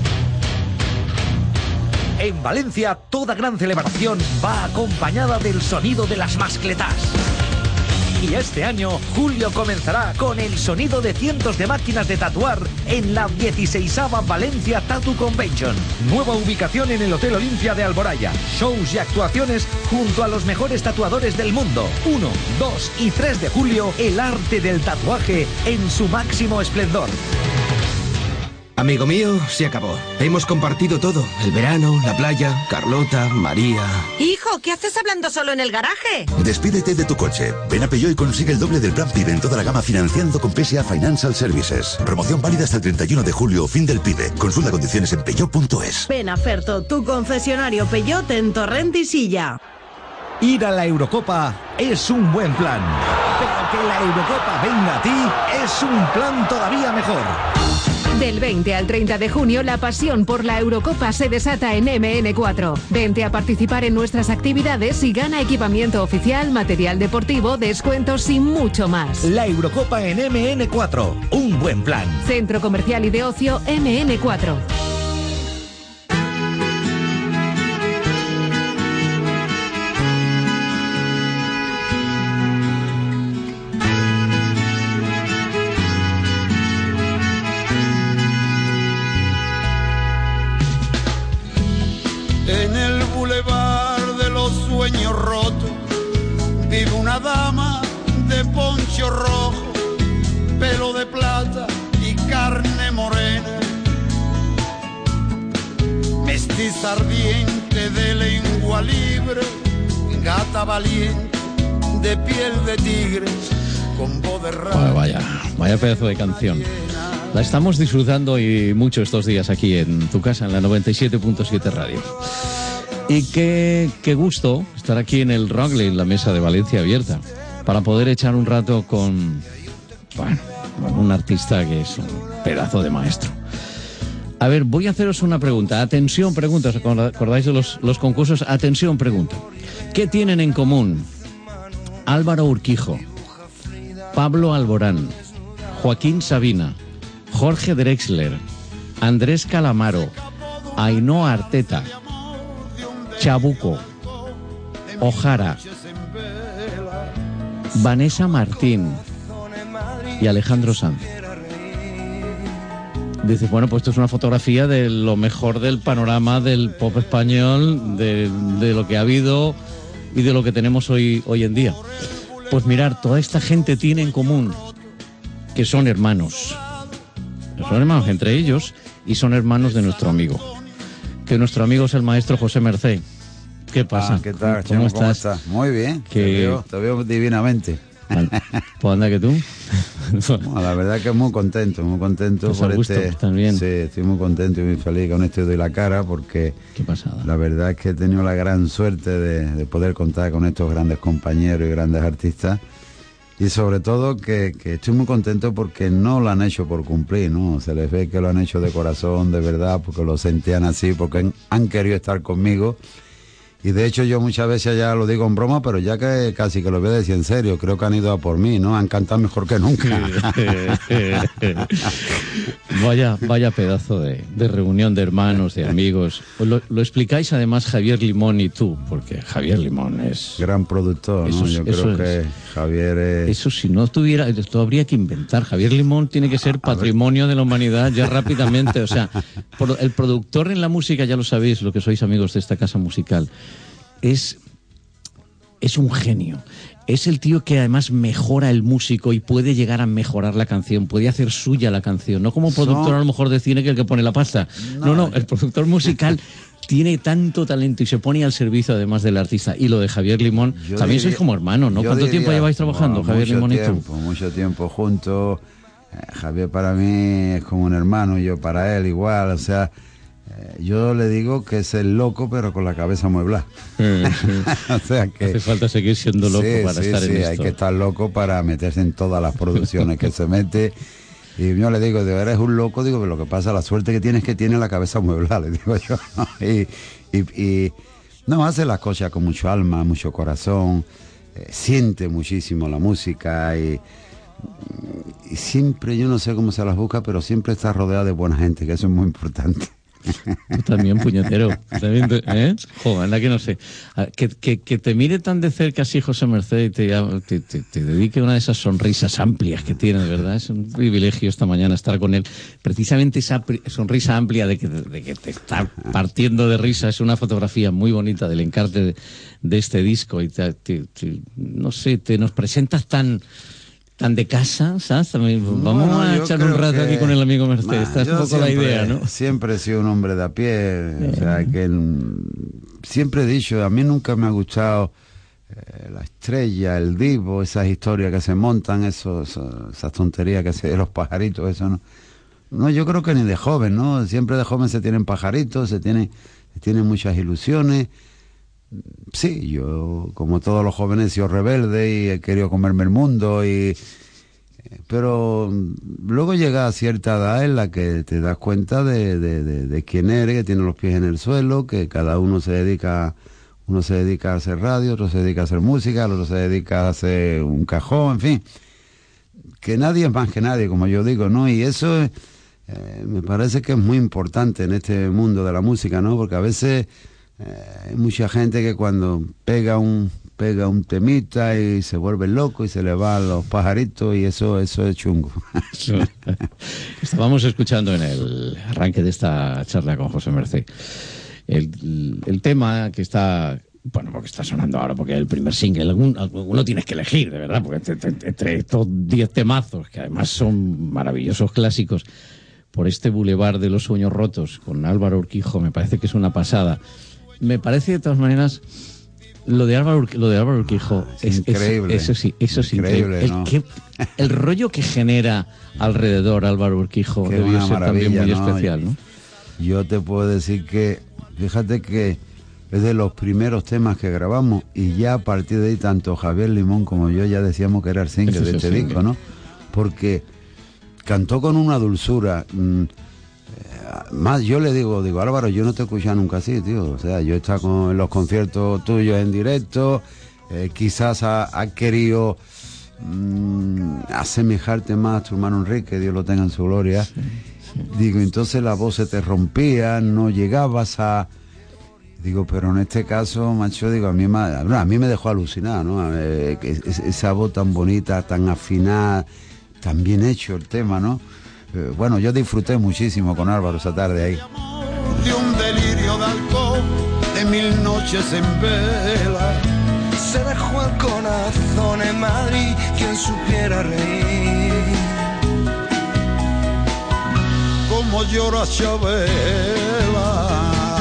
En Valencia, toda gran celebración va acompañada del sonido de las mascletas. Y este año, Julio comenzará con el sonido de cientos de máquinas de tatuar en la dieciseisava Valencia Tattoo Convention. Nueva ubicación en el Hotel Olimpia de Alboraya. Shows y actuaciones junto a los mejores tatuadores del mundo. uno, dos y tres de julio, el arte del tatuaje en su máximo esplendor. Amigo mío, se acabó. Hemos compartido todo. El verano, la playa, Carlota, María... Hijo, ¿qué haces hablando solo en el garaje? Despídete de tu coche. Ven a Peugeot y consigue el doble del plan PIB en toda la gama financiando con P S A Financial Services. Promoción válida hasta el treinta y uno de julio, fin del PIB. Consulta condiciones en peugeot punto es. Ven a Ferto, tu concesionario Peugeot en Torrent y Silla. Ir a la Eurocopa es un buen plan. Pero que la Eurocopa venga a ti es un plan todavía mejor. Del veinte al treinta de junio, la pasión por la Eurocopa se desata en eme ene cuatro. Vente a participar en nuestras actividades y gana equipamiento oficial, material deportivo, descuentos y mucho más. La Eurocopa en eme ene cuatro, un buen plan. Centro Comercial y de Ocio eme ene cuatro. En el bulevar de los sueños rotos vive una dama de poncho rojo, pelo de plata y carne morena, mestiza ardiente de lengua libre, gata valiente de piel de tigre, con voz de rana. Bueno, vaya, vaya pedazo de canción. La estamos disfrutando y mucho estos días aquí en tu casa, en la noventa y siete punto siete Radio. Y qué, qué gusto estar aquí en el Rogle, en la mesa de Valencia Abierta, para poder echar un rato con, bueno, con un artista que es un pedazo de maestro. A ver, voy a haceros una pregunta. Atención, pregunta. ¿Os acordáis de los, los concursos? Atención, pregunta. ¿Qué tienen en común Álvaro Urquijo, Pablo Alborán, Joaquín Sabina, Jorge Drexler, Andrés Calamaro, Ainhoa Arteta, Chabuco, Ojara, Vanessa Martín y Alejandro Sanz. Dice, bueno, pues esto es una fotografía de lo mejor del panorama del pop español, de, de lo que ha habido y de lo que tenemos hoy, hoy en día. Pues mirar, toda esta gente tiene en común que son hermanos. Son hermanos entre ellos y son hermanos de nuestro amigo. Que nuestro amigo es el maestro José Mercé. ¿Qué pasa? Ah, ¿qué tal, ¿Cómo, Chema? estás? ¿Cómo estás? Muy bien, Que... te, veo, te veo divinamente. Pues anda que tú. Bueno, la verdad que muy contento, muy contento pues por a gusto, este. también. Sí, estoy muy contento y muy feliz, con esto doy la cara porque. Qué pasada. La verdad es que he tenido la gran suerte de, de poder contar con estos grandes compañeros y grandes artistas. Y sobre todo que, que estoy muy contento porque no lo han hecho por cumplir, ¿no? Se les ve que lo han hecho de corazón, de verdad, porque lo sentían así, porque han, han querido estar conmigo. Y de hecho yo muchas veces ya lo digo en broma, pero ya que casi que lo voy a decir en serio, creo que han ido a por mí, ¿no? Han cantado mejor que nunca. vaya, vaya pedazo de, de reunión de hermanos, de amigos. Pues lo, lo explicáis además Javier Limón y tú, porque Javier Limón es... Gran productor, ¿no? Eso es, yo eso creo es. que Javier es... Eso si no tuviera, esto habría que inventar. Javier Limón tiene que ser patrimonio de la humanidad ya rápidamente. O sea, por, el productor en la música, ya lo sabéis, lo que sois amigos de esta casa musical, es, es un genio. Es el tío que además mejora el músico y puede llegar a mejorar la canción, puede hacer suya la canción, no como productor a lo mejor de cine que el que pone la pasta. No, no, el productor musical tiene tanto talento y se pone al servicio además del artista. Y lo de Javier Limón, Yo también diría- sois como hermanos, ¿no? yo ¿Cuánto diría, tiempo lleváis trabajando, bueno, Javier mucho Limón y tú? tiempo, Mucho tiempo juntos. Eh, Javier para mí es como un hermano, yo para él igual, o sea, eh, yo le digo que es el loco pero con la cabeza amueblada. O sea que... Hace falta seguir siendo loco Sí, para sí, estar sí, en hay esto. que estar loco para meterse en todas las producciones que se mete. Y yo le digo, de verdad es un loco, digo, pero lo que pasa, la suerte que tienes es que tiene la cabeza amueblada, le digo yo, ¿no? Y, y, y no, hace las cosas con mucho alma, mucho corazón, eh, siente muchísimo la música y, y siempre, yo no sé cómo se las busca, pero siempre está rodeado de buena gente, que eso es muy importante. Tú también, puñetero. También te- ¿eh? Joder, anda que no sé. Ah, Que, que, que te mire tan de cerca así José Merced y te, te, te, te dedique una de esas sonrisas amplias que tiene, de verdad. Es un privilegio esta mañana estar con él. Precisamente esa pri- sonrisa amplia de que, de que te está partiendo de risa es una fotografía muy bonita del encarte de, de este disco. Y te, te- te- no sé, te nos presentas tan... tan de casa, ¿sabes? También, vamos Bueno, a yo echar un creo rato que- aquí con el amigo Merced. Nah, Esta es yo un poco la siempre- idea, ¿no? Siempre he sido un hombre de a pie, o sea que mm, siempre he dicho, a mí nunca me ha gustado eh, la estrella, el divo, esas historias que se montan, esos, esos- esas tonterías que se los pajaritos, eso no. No, yo creo que ni de joven, ¿no? Siempre de joven se tienen pajaritos, se tienen, se tienen muchas ilusiones. Sí, yo, como todos los jóvenes, he sido rebelde y he querido comerme el mundo y... Pero luego llega a cierta edad en la que te das cuenta de, de, de, de quién eres, que tiene los pies en el suelo, que cada uno se dedica, uno se dedica a hacer radio, otro se dedica a hacer música, el otro se dedica a hacer un cajón, en fin. Que nadie es más que nadie, como yo digo, ¿no? Y eso eh, me parece que es muy importante en este mundo de la música, ¿no? Porque a veces eh, hay mucha gente que cuando pega un pega un temita y se vuelve loco y se le van los pajaritos y eso eso es chungo. Estábamos escuchando en el arranque de esta charla con José Merced el, el tema que está, bueno, porque está sonando ahora, porque es el primer single, algún, alguno tienes que elegir, de verdad, porque entre, entre- entre estos diez temazos, que además son maravillosos clásicos, por este bulevar de los sueños rotos, con Álvaro Urquijo, me parece que es una pasada. Me parece, de todas maneras, lo de Álvaro, Urqu- lo de Álvaro Urquijo es, es- increíble. eso sí, eso es Increíble, increíble. ¿no? El, que- el rollo que genera alrededor Álvaro Urquijo Que es debió una ser también muy maravilla, ¿no? especial, ¿no? Yo te puedo decir que, fíjate que es de los primeros temas que grabamos y ya a partir de ahí tanto Javier Limón como yo ya decíamos que era el single Ese es de el este single. disco, ¿no? Porque cantó con una dulzura. mm, eh, más yo le digo, digo, Álvaro, yo no te he escuchado nunca así, tío. O sea, yo he estado con en los conciertos tuyos en directo, eh, quizás ha, ha querido mm, asemejarte más a tu hermano Enrique, Dios lo tenga en su gloria. Sí, sí. Digo, entonces la voz se te rompía, no llegabas a... Digo, pero en este caso, macho, digo, a mí me, no, a mí me dejó alucinado, ¿no? Eh, que es- esa voz tan bonita, tan afinada, tan bien hecho el tema, ¿no? Eh, bueno, yo disfruté muchísimo con Álvaro esa tarde ahí. De un delirio de alcohol, de mil noches en vela. Se dejó el corazón en Madrid, quien supiera reír. Como llora Chabela.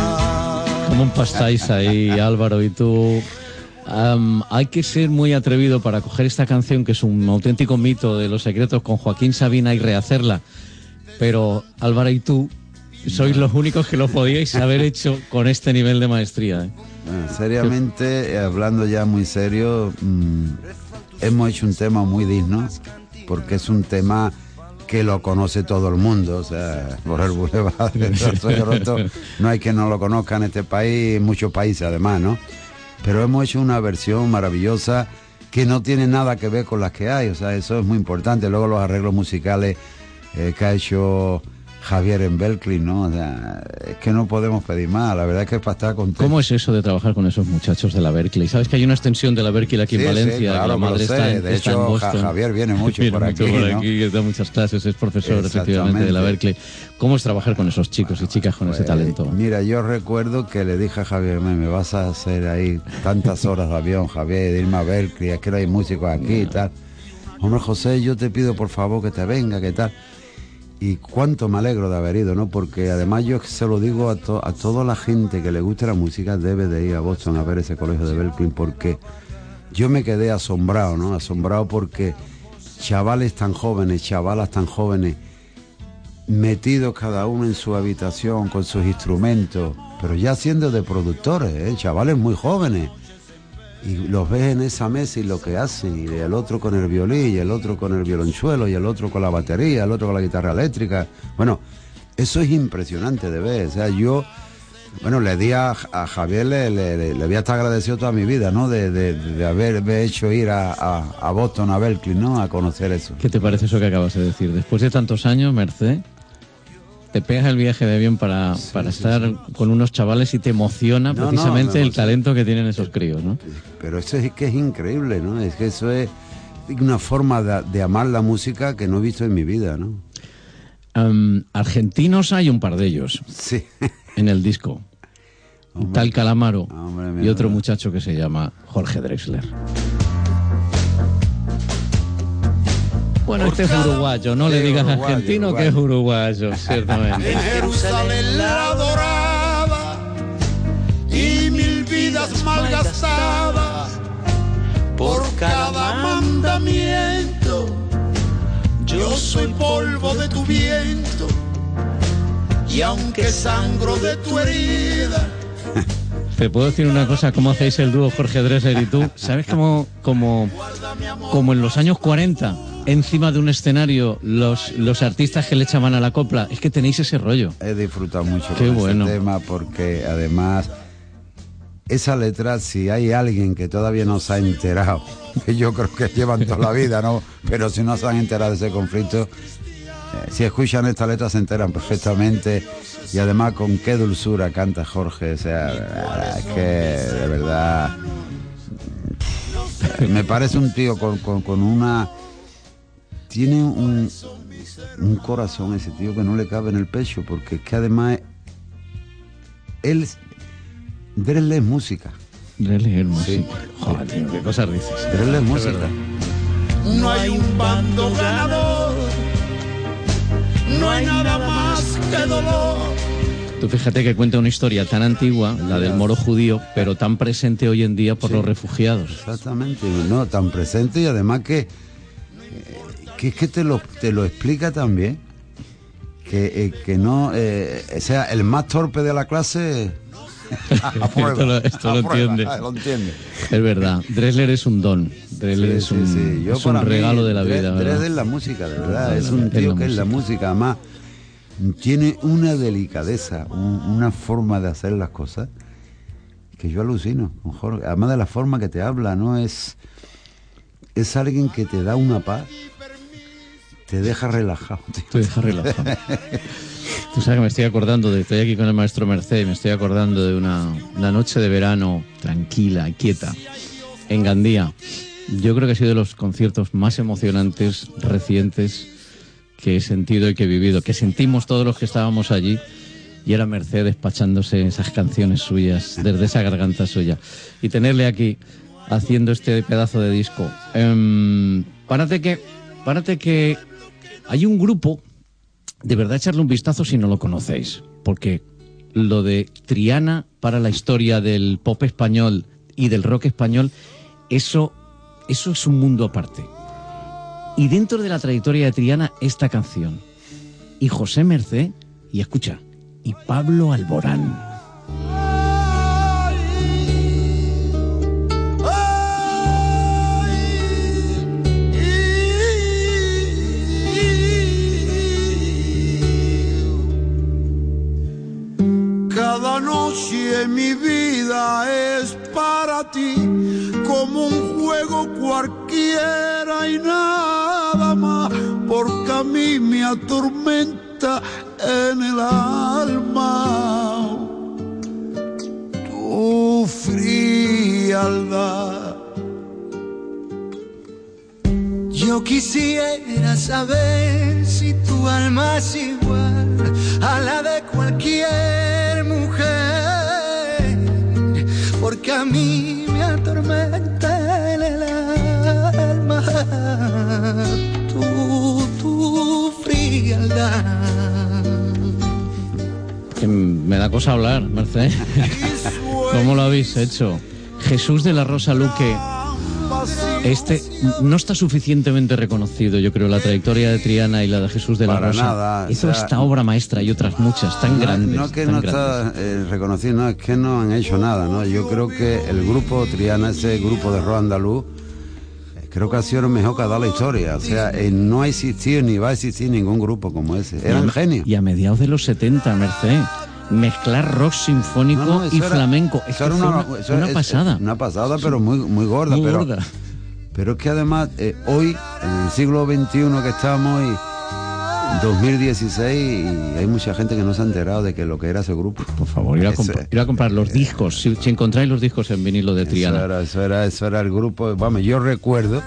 Como un pastáis ahí, Álvaro, y tú. Am, hay que ser muy atrevido para coger esta canción, que es un auténtico mito de Los Secretos, con Joaquín Sabina, y rehacerla. Pero Álvaro y tú sois los únicos que lo podíais haber hecho con este nivel de maestría, ¿eh? Bueno, seriamente, eh, hablando ya muy serio, mmm, hemos hecho un tema muy digno, porque es un tema que lo conoce todo el mundo, o sea, por el Boulevard del Sueño Roto, no hay quien no lo conozca en este país, en muchos países además, ¿no? Pero hemos hecho una versión maravillosa que no tiene nada que ver con las que hay, o sea, eso es muy importante. Luego los arreglos musicales eh, que ha hecho Javier en Berkeley, ¿no? O sea, es que no podemos pedir más, la verdad es que es para estar contento. ¿Cómo es eso de trabajar con esos muchachos de la Berkeley? ¿Sabes que hay una extensión de la Berkeley aquí Sí, en Valencia? sí, que claro, la que lo madre sé. está en, De está hecho, en Boston. Ja- Javier viene mucho Viene por mucho aquí, por ¿no? aquí, que da muchas clases, es profesor efectivamente de la Berkeley. ¿Cómo es trabajar con esos chicos y chicas con ese Pues, talento? Mira, yo recuerdo que le dije a Javier, me, me vas a hacer ahí tantas horas de avión, Javier, de irme a Berkeley, es que no hay músicos aquí y tal. Hombre, José, yo te pido por favor que te venga, que tal. Y cuánto me alegro de haber ido, ¿no? Porque además yo se lo digo a, to- a toda la gente que le guste la música, debe de ir a Boston a ver ese colegio de Berkeley, porque yo me quedé asombrado, ¿no? Asombrado porque chavales tan jóvenes, chavalas tan jóvenes, metidos cada uno en su habitación con sus instrumentos, pero ya siendo de productores, ¿eh? Chavales muy jóvenes. Y los ves en esa mesa y lo que hacen, y el otro con el violín, y el otro con el violonchuelo, y el otro con la batería, el otro con la guitarra eléctrica. Bueno, eso es impresionante de ver. O sea, yo, bueno, le di a, a Javier, le, le, le, le voy a estar agradecido toda mi vida, ¿no? De, de, de haberme hecho ir a, a, a Boston, a Berkeley, ¿no? A conocer eso. ¿Qué te parece eso que acabas de decir? Después de tantos años, Merced, te pegas el viaje de avión para, para sí, estar sí. con unos chavales y te emociona No, no, precisamente me el emociona. talento que tienen esos críos, ¿no? Pero eso es que es increíble, ¿no? Es que eso es una forma de, de amar la música que no he visto en mi vida, ¿no? Um, argentinos hay un par de ellos. Sí. En el disco. Un tal Calamaro Hombre, y otro mira. muchacho que se llama Jorge Drexler. Bueno, este es uruguayo, no le Sí, digas uruguayo, argentino uruguayo. que es uruguayo, ciertamente. En Jerusalén la dorada y mil vidas malgastadas por cada mandamiento. Yo soy polvo de tu viento y aunque sangro de tu herida. Te puedo decir una cosa, ¿cómo hacéis el dúo Jorge Drexler y tú? ¿Sabes cómo, como, como en los años cuarenta, encima de un escenario, los, los artistas que le echaban a la copla? Es que tenéis ese rollo. He disfrutado mucho Qué con bueno. ese tema porque además esa letra, si hay alguien que todavía no se ha enterado, que yo creo que llevan toda la vida, ¿no? Pero si no se han enterado de ese conflicto, eh, si escuchan esta letra se enteran perfectamente. Y además con qué dulzura canta Jorge, o sea, es que de verdad me parece un tío con, con, con una... Tiene un, un corazón ese tío que no le cabe en el pecho, porque es que además él... Drexler es música. Drexler es música. Sí. Joder, tío, qué cosas dices. Drexler es Es música. verdad. No hay un bando ganador, no hay nada más que dolor. Tú fíjate que cuenta una historia tan antigua, la del moro judío, pero tan presente hoy en día por Sí. los refugiados. Exactamente, no, tan presente y además que, eh, que es que te lo, te lo explica también, que, eh, que no, eh, o sea, el más torpe de la clase aprueba, esto lo, esto lo aprueba, entiende. lo entiende. Es verdad, Drexler es un don, Drexler Sí, es sí, un, sí. Yo es un para mí, regalo de la Dre- vida. Drexler ¿verdad? es la música, de verdad, Es es la- un es tío la que es la música, además tiene una delicadeza, un- una forma de hacer las cosas que yo alucino con Jorge, además de la forma que te habla, ¿no? Es, es alguien que te da una paz, te deja relajado, tío. Te deja relajado. Tú sabes que me estoy acordando, de, estoy aquí con el maestro Merced, y me estoy acordando de una, una noche de verano tranquila, quieta, en Gandía. Yo creo que ha sido de los conciertos más emocionantes, recientes, que he sentido y que he vivido, que sentimos todos los que estábamos allí, y era Merced despachándose esas canciones suyas, desde esa garganta suya. Y tenerle aquí, haciendo este pedazo de disco. Um, párate que, párate que hay un grupo, de verdad echarle un vistazo si no lo conocéis, porque lo de Triana para la historia del pop español y del rock español, eso, eso es un mundo aparte. Y dentro de la trayectoria de Triana, esta canción. Y José Merced, y escucha, y Pablo Alborán. Cada noche mi vida es para ti como un juego cualquiera y nada más, porque a mí me atormenta en el alma tu frialdad. Yo quisiera saber si tu alma es igual a la de cualquier mujer, porque a mí me atormenta en el alma tu, tu frialdad. Que me da cosa hablar, Merced. ¿Cómo lo habéis hecho? Jesús de la Rosa Luque. Este no está suficientemente reconocido, yo creo, la trayectoria de Triana y la de Jesús de la Para Rosa. nada, Hizo o sea, esta obra maestra y otras muchas, tan no, grandes. No que tan no grandes. está eh, reconocido, no, es que no han hecho nada, ¿no? Yo creo que el grupo Triana, ese grupo de rock andaluz, eh, creo que ha sido el mejor que ha dado la historia. O sea, eh, no ha existido ni va a existir ningún grupo como ese. Eran genios. Y a mediados de los setenta, Merced, mezclar rock sinfónico No, no, eso y era- flamenco. Es eso que era fue una, una, eso una es- pasada. Una pasada, pero muy, muy gorda. Muy pero, gorda. pero es que además, eh, hoy, en el siglo veintiuno que estamos, y dos mil dieciséis, y hay mucha gente que no se ha enterado de que lo que era ese grupo. Por favor, ir a, Ese- comp- ir a comprar los discos. Si, si encontráis los discos en vinilo de Triana. Eso era, eso era, eso era el grupo. Vamos, yo recuerdo.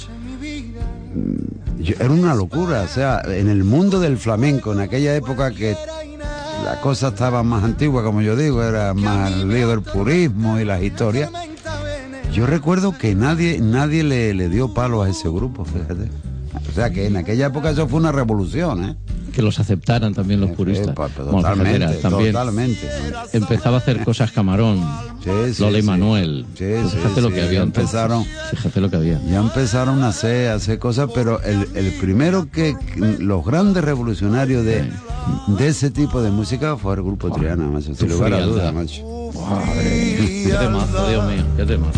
yo- era una locura. O sea, en el mundo del flamenco, en aquella época que la cosa estaba más antigua, como yo digo, era más el lío del purismo y las historias. Yo recuerdo que nadie, nadie le, le dio palo a ese grupo, fíjate. O sea que en aquella época eso fue una revolución, ¿eh? Que los aceptaran también los puristas. pa- pa- Bueno, totalmente, fíjate, también totalmente. empezaba a hacer cosas Camarón, Sí, sí, Lola y sí. Manuel. Sí, Pues sí, fíjate lo sí, que había ya entonces. empezaron. Fíjate lo que había. Ya empezaron a hacer, a hacer cosas, pero el, el primero que, que- los grandes revolucionarios de, de ese tipo de música fue el grupo Triana, macho, sin Tu lugar a frialdad. dudas, macho. Qué temazo, Dios mío, qué temazo.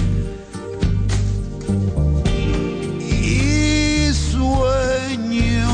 Y sueño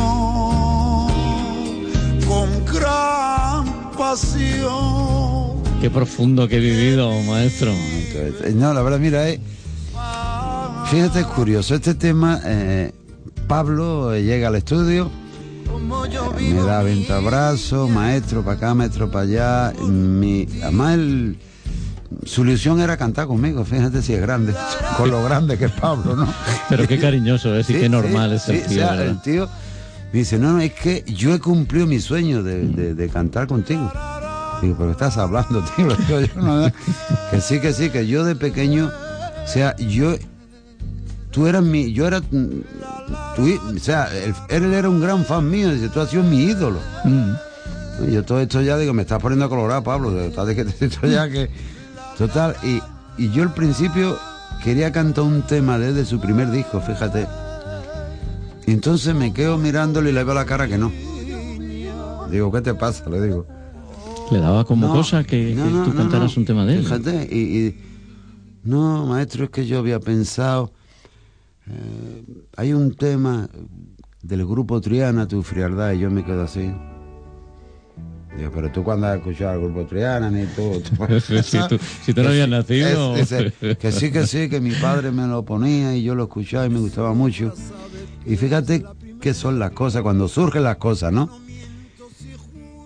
con gran pasión. Qué profundo que he vivido, maestro. No, la verdad, mira, eh, fíjate, es curioso, este tema, eh, Pablo eh, llega al estudio, eh, me da ventabrazo, maestro para acá, maestro para allá, mi, además el, su ilusión era cantar conmigo, fíjate si es grande, con lo grande que es Pablo, ¿no? Pero qué cariñoso es y Sí, qué normal sí, es el sí, tío. o sea, ¿verdad? el tío me dice, no, no, es que yo he cumplido mi sueño de, de- de cantar contigo. Digo, pero estás hablando, tío. Digo, yo no, que sí, que sí, que yo de pequeño, o sea, yo, tú eras mi, yo era, mm, tú, o sea, él, él era un gran fan mío, dice, tú has sido mi ídolo. Y yo todo esto ya, digo, me estás poniendo colorado, Pablo, de verdad que esto ya que, total, y, y yo al principio quería cantar un tema desde su primer disco, fíjate. Y entonces me quedo mirándole y le veo la cara que no. Digo, ¿qué te pasa? Le digo. Le daba como No, cosa que, no, que no, tú no, cantaras no. un tema de él. Fíjate, y, y- no, maestro, es que yo había pensado, eh, hay un tema del grupo Triana, Tu Frialdad, y yo me quedo así. Digo, pero tú cuando has escuchado al grupo Triana, ni tú. tú- Si tú- si tú no habías nacido. Es- es- que sí, que sí, que mi padre me lo ponía y yo lo escuchaba y me gustaba mucho. Y fíjate qué son las cosas, cuando surgen las cosas, ¿no?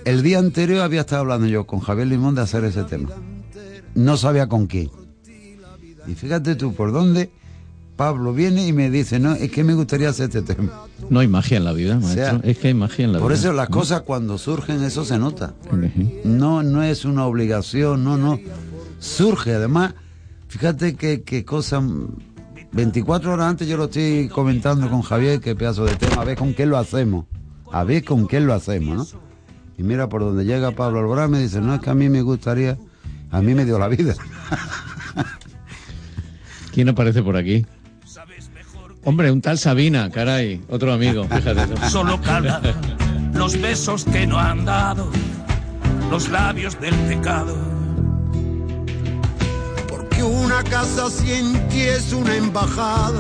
el día anterior había estado hablando yo con Javier Limón de hacer ese tema. No sabía con quién. Y fíjate tú, por dónde Pablo viene y me dice, no, es que me gustaría hacer este tema. No hay magia en la vida, maestro. O sea, es que hay magia en la por vida. eso las cosas cuando surgen, eso se nota. No, no es una obligación, no, no. Surge, además, fíjate que, que cosa... veinticuatro horas antes yo lo estoy comentando con Javier, qué pedazo de tema, a ver con qué lo hacemos. A ver con qué lo hacemos, ¿no? Y mira por donde llega Pablo Alborán, me dice, no, es que a mí me gustaría... A mí me dio la vida. ¿Quién aparece por aquí? Hombre, un tal Sabina, caray, otro amigo, fíjate. Solo calma los besos que no han dado, los labios del pecado. Porque una casa sin ti es una embajada.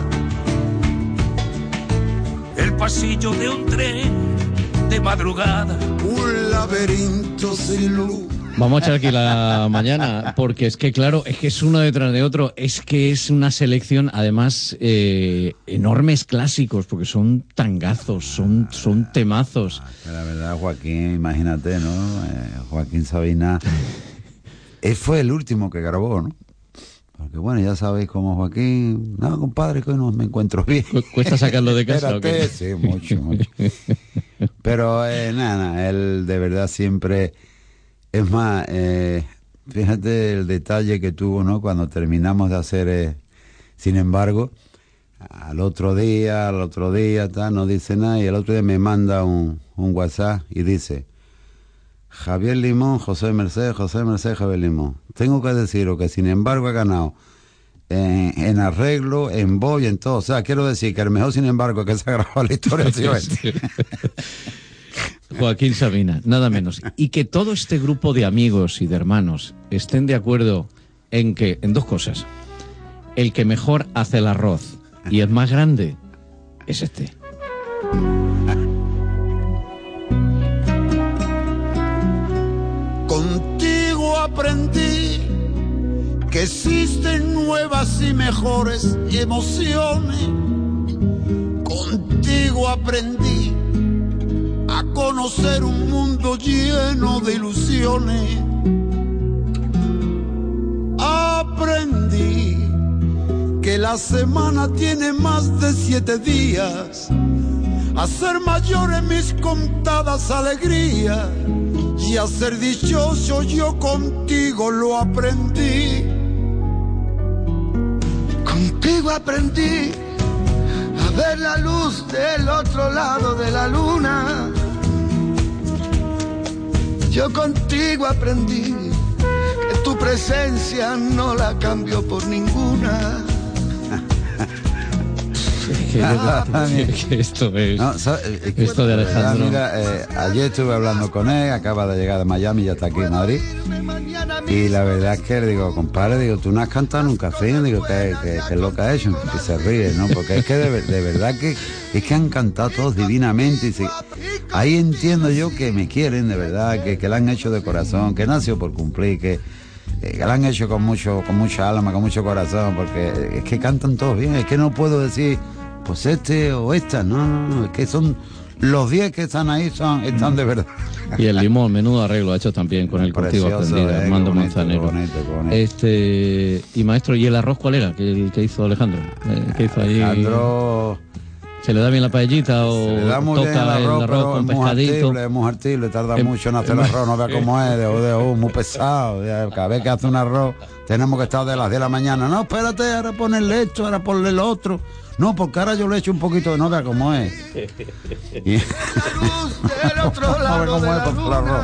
El pasillo de un tren de madrugada. Un laberinto sin luz. Vamos a echar aquí la mañana, porque es que, claro, es que es uno detrás de otro, es que es una selección, además, eh, enormes clásicos, porque son tangazos, son, son temazos. La verdad, Joaquín, imagínate, ¿no? Eh, Joaquín Sabina, él fue el último que grabó, ¿no? Porque bueno, ya sabéis cómo Joaquín, no, compadre, que hoy no me encuentro bien. ¿Cuesta sacarlo de casa? Espérate, ¿O qué? sí, mucho, mucho. Pero eh, nada, él de verdad siempre... Es más, eh, fíjate el detalle que tuvo, ¿no? Cuando terminamos de hacer, eh, sin embargo, al otro día, al otro día, tal, no dice nada, y el otro día me manda un, un WhatsApp y dice, Javier Limón, José Merced, José Merced, Javier Limón. Tengo que deciros que sin embargo he ganado en, en arreglo, en voz y en todo. O sea, quiero decir que el mejor sin embargo que se ha grabado la historia ha sido este. Joaquín Sabina, nada menos. Y que todo este grupo de amigos y de hermanos estén de acuerdo en que, en dos cosas. El que mejor hace el arroz y el más grande es este. Contigo aprendí que existen nuevas y mejores emociones. Contigo aprendí a conocer un mundo lleno de ilusiones. Aprendí que la semana tiene más de siete días, a ser mayores mis contadas alegrías y a ser dichoso yo contigo lo aprendí. Contigo aprendí a ver la luz del otro lado de la luna. Yo contigo aprendí que tu presencia no la cambio por ninguna. Que esto es no, so, eh, esto de Alejandro. Mira, eh, ayer estuve hablando con él, acaba de llegar de Miami, ya está aquí en Madrid. Y la verdad es que le digo, compadre, digo, tú no has cantado nunca fin, digo, ¿qué, qué, qué es lo que ha hecho? Y se ríe, ¿no? Porque es que de, de verdad que es que han cantado todos divinamente. Y se, ahí entiendo yo que me quieren, de verdad, que, que lo han hecho de corazón, que nació por cumplir, que, que lo han hecho con mucho, con mucha alma, con mucho corazón, porque es que cantan todos bien, es que no puedo decir, pues este o esta, no, no, no, es que son los diez que están ahí, son, están de verdad. Y el Limón, menudo arreglo ha hecho también con el Contigo Aprendido, eh, Armando bonito, Manzanero. bonito, bonito. Este, y maestro, ¿y el arroz cuál era? ¿Qué, qué hizo Alejandro? Eh, ¿Qué hizo ahí? Alejandro... ¿Se le da bien la paellita o le da muy toca bien el arroz, el arroz con es muy pescadito? hartible, es muy hartible, tarda Eh, mucho en hacer el arroz, no vea cómo es, de, de, oh, muy pesado. Ya, cada vez que hace un arroz tenemos que estar de las diez de la mañana. No, espérate, ahora ponerle esto, ahora ponle lo otro. No, porque ahora yo le echo un poquito de no vea cómo es. Y... no vea cómo es por el arroz.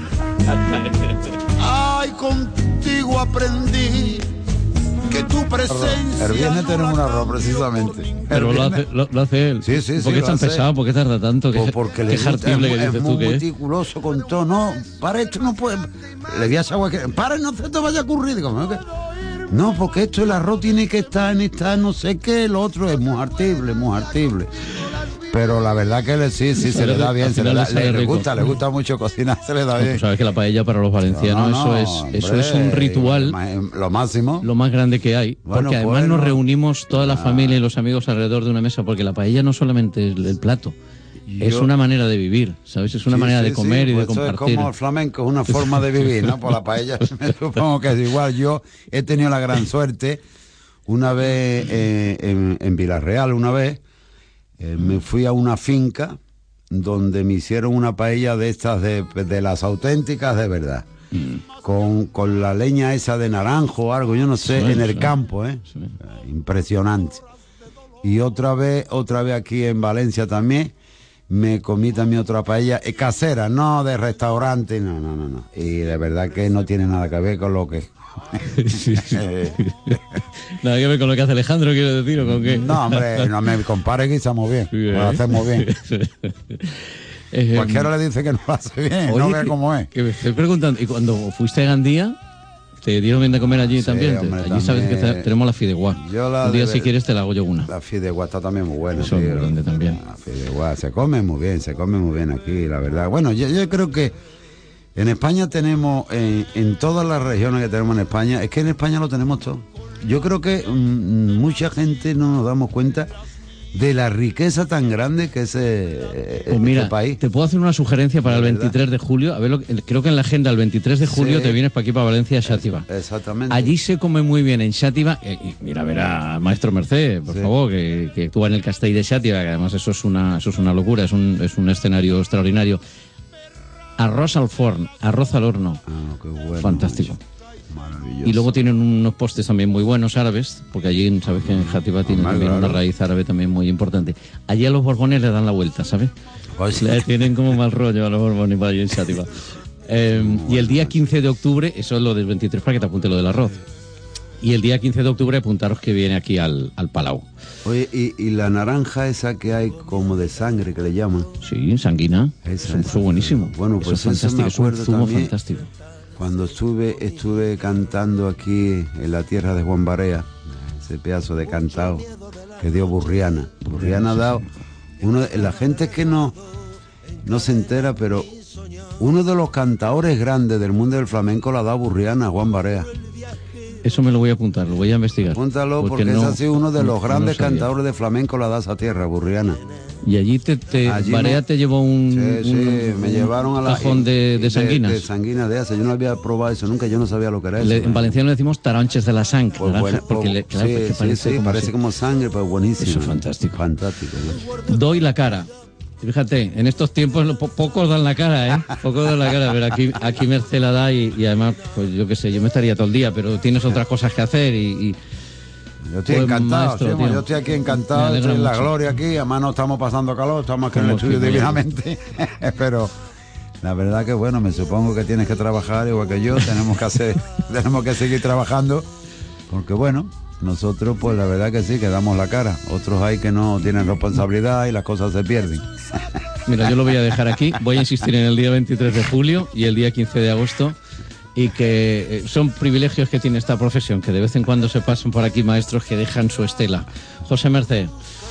Ay, contigo aprendí que tu presencia. El viernes tenemos un arroz, precisamente. Pero lo hace, lo, lo hace él. Sí, sí, sí. ¿Por qué es tan hace. pesado? ¿Por qué tarda tanto? Pues ¿Qué, porque qué le gusta, jartible es, que dices es tú muy que es? meticuloso con todo. No, para esto no puede. Le di a esa agua que. Para, no se te vaya a ocurrir. Digo, no, que... no, porque esto, el arroz tiene que estar en esta, no sé qué, el otro es muy hartible, muy hartible. Pero la verdad que le, sí, sí, se le da bien, se le, da, le, le gusta, le gusta mucho cocinar, se le da bien. Pues sabes que la paella para los valencianos, no, no, eso es eso hombre, es un ritual, lo máximo, lo más grande que hay, bueno, porque además bueno. nos reunimos toda la familia y los amigos alrededor de una mesa, porque la paella no solamente es el plato, es una manera de vivir, ¿sabes? Es una Sí, manera sí, de comer sí, y de pues eso compartir. es como el flamenco, es una forma de vivir, ¿no? Por la paella me supongo que es igual. Yo he tenido la gran suerte, una vez eh, en, en Villarreal, una vez, eh, me fui a una finca donde me hicieron una paella de estas, de, de las auténticas de verdad. Mm. Con, con la leña esa de naranjo o algo, yo no sé, Sí, en el sí. campo, ¿eh? Sí. Impresionante. Y otra vez, otra vez aquí en Valencia también, me comí también otra paella eh, casera, no de restaurante, no, no, no, no. Y de verdad que no tiene nada que ver con lo que... Sí, sí. Nada que ver con lo que hace Alejandro, quiero decir, ¿o con qué? No, hombre, no me compare que estamos bien, Sí, lo ¿eh? hacemos bien. Eh, Cualquiera le dice que no lo hace bien, oye, no vea que- cómo es. Que me estoy preguntando, ¿y cuando fuiste a Gandía, te dieron bien de comer allí Sí, también? hombre, Allí sabes que también. te- tenemos la fideuá. Yo la Un día de si ver- quieres te la hago yo una. La fideuá está también muy buena, Eso es tío. muy grande también. La fideuá se come muy bien, se come muy bien aquí, la verdad. Bueno, yo, yo creo que en España tenemos, en, en todas las regiones que tenemos en España, es que en España lo tenemos todo. Yo creo que mm, mucha gente no nos damos cuenta de la riqueza tan grande que es eh, Pues mira, este país. te puedo hacer una sugerencia para De el verdad. veintitrés de julio. A ver, lo que- creo que en la agenda el veintitrés de julio Sí. te vienes para aquí, para Valencia, a Xàtiva. Exactamente. Allí se come muy bien en Xàtiva. eh, y mira, a ver a Maestro Mercé, por Sí. favor, que, que actúa en el Castell de Xàtiva, que además eso es una, eso es una locura, es un, es un escenario extraordinario. Arroz al forn, arroz al horno. Ah, qué bueno. Fantástico. Maravilloso. Y luego tienen unos postes también muy buenos árabes, porque allí, sabes que en Játiva tienen Ah, también claro. una raíz árabe también muy importante. Allí a los borbones le dan la vuelta, ¿sabes? Pues sí. Le tienen como mal rollo a los borbones para allí en Xàtiva. Eh, y el día quince de octubre, eso es lo del veintitrés para que te apunte lo del arroz. Y el día quince de octubre apuntaros que viene aquí al, al Palau. Oye, y, y la naranja esa que hay como de sangre que le llaman. Sí, sanguina. Esa, es un esa. zumo buenísimo. Bueno, Eso pues es eso fantástico, me es un acuerdo zumo también. fantástico. Cuando estuve, estuve cantando aquí en la tierra de Juan Barea, ese pedazo de cantado que dio Burriana. Burriana ha dado, uno de, la gente que no, no se entera, pero uno de los cantadores grandes del mundo del flamenco la ha dado Burriana, Juan Barea. Eso me lo voy a apuntar, lo voy a investigar. Apúntalo porque, no- es así uno de los no- no grandes sabía. cantadores de flamenco la da esa tierra, Burriana. Y allí te, te Allí Barea me- te llevó un, Sí, sí, un- me llevaron a la... cajón de, de sanguinas. De, sanguinas de esa. Yo no había probado eso nunca, yo no sabía lo que era eso. Le- en valenciano le decimos taronches de la sang, Pues naranja, bueno, porque pues, le- claro, sí, porque sí, parece, sí, como, parece si- como sangre, pero buenísimo. Eso es fantástico. Fantástico. ¿no? Doy la cara. Fíjate, en estos tiempos lo- po- pocos dan la cara, ¿eh? Pocos dan la cara, pero aquí, aquí Mercé la da y, y además, pues yo qué sé, yo me estaría todo el día, pero tienes otras cosas que hacer y... y Yo estoy pues, encantado, maestro, sí, tío. yo estoy aquí Me encantado, alegra estoy en la mucho. gloria aquí, además no estamos pasando calor, estamos aquí en el Como estudio que divinamente, pero la verdad que bueno, me supongo que tienes que trabajar igual que yo, tenemos que hacer, tenemos que seguir trabajando, porque bueno, nosotros pues la verdad que sí, que damos la cara, otros hay que no tienen responsabilidad y las cosas se pierden. Mira, yo lo voy a dejar aquí, voy a insistir en el día veintitrés de julio y el día quince de agosto, y que eh, son privilegios que tiene esta profesión, que de vez en cuando se pasan por aquí maestros que dejan su estela. José Mercé,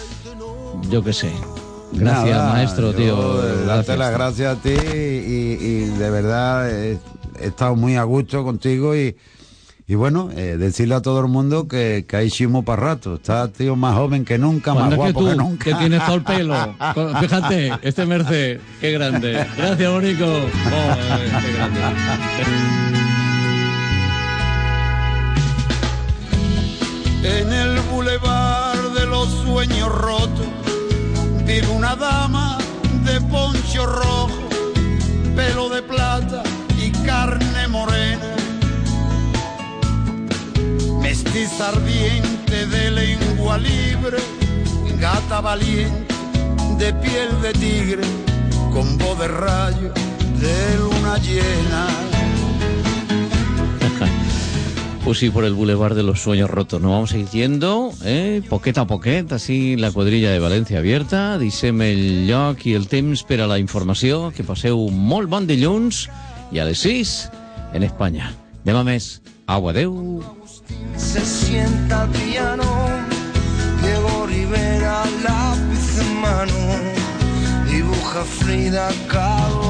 yo qué sé. Gracias, Nada, maestro, yo, tío. eh, Darte las gracias a ti y, y de verdad he, he estado muy a gusto contigo y, y bueno, eh, decirle a todo el mundo que, que hay chimo para rato. Está tío más joven que nunca, más Anda que guapo tú, que nunca. que tienes todo el pelo. Con- Fíjate, este Mercé, qué grande. Gracias, Bonico. Joder, qué grande. En el bulevar de los sueños rotos vive una dama de poncho rojo, pelo de plata y carne morena, mestiza ardiente de lengua libre, gata valiente de piel de tigre, con voz de rayo de luna llena. Pues sí, por el bulevar de los sueños rotos. Nos vamos a ir yendo, eh? poquet a poquet, así la quadrilla de València abierta. Deixem el lloc i el temps per a la informació. Que passeu molt bon dilluns i a les sis en Espanya. Demà més. Au, adeu. Se sienta al piano, Diego Rivera, lápiz en mano, dibuja Frida Kahlo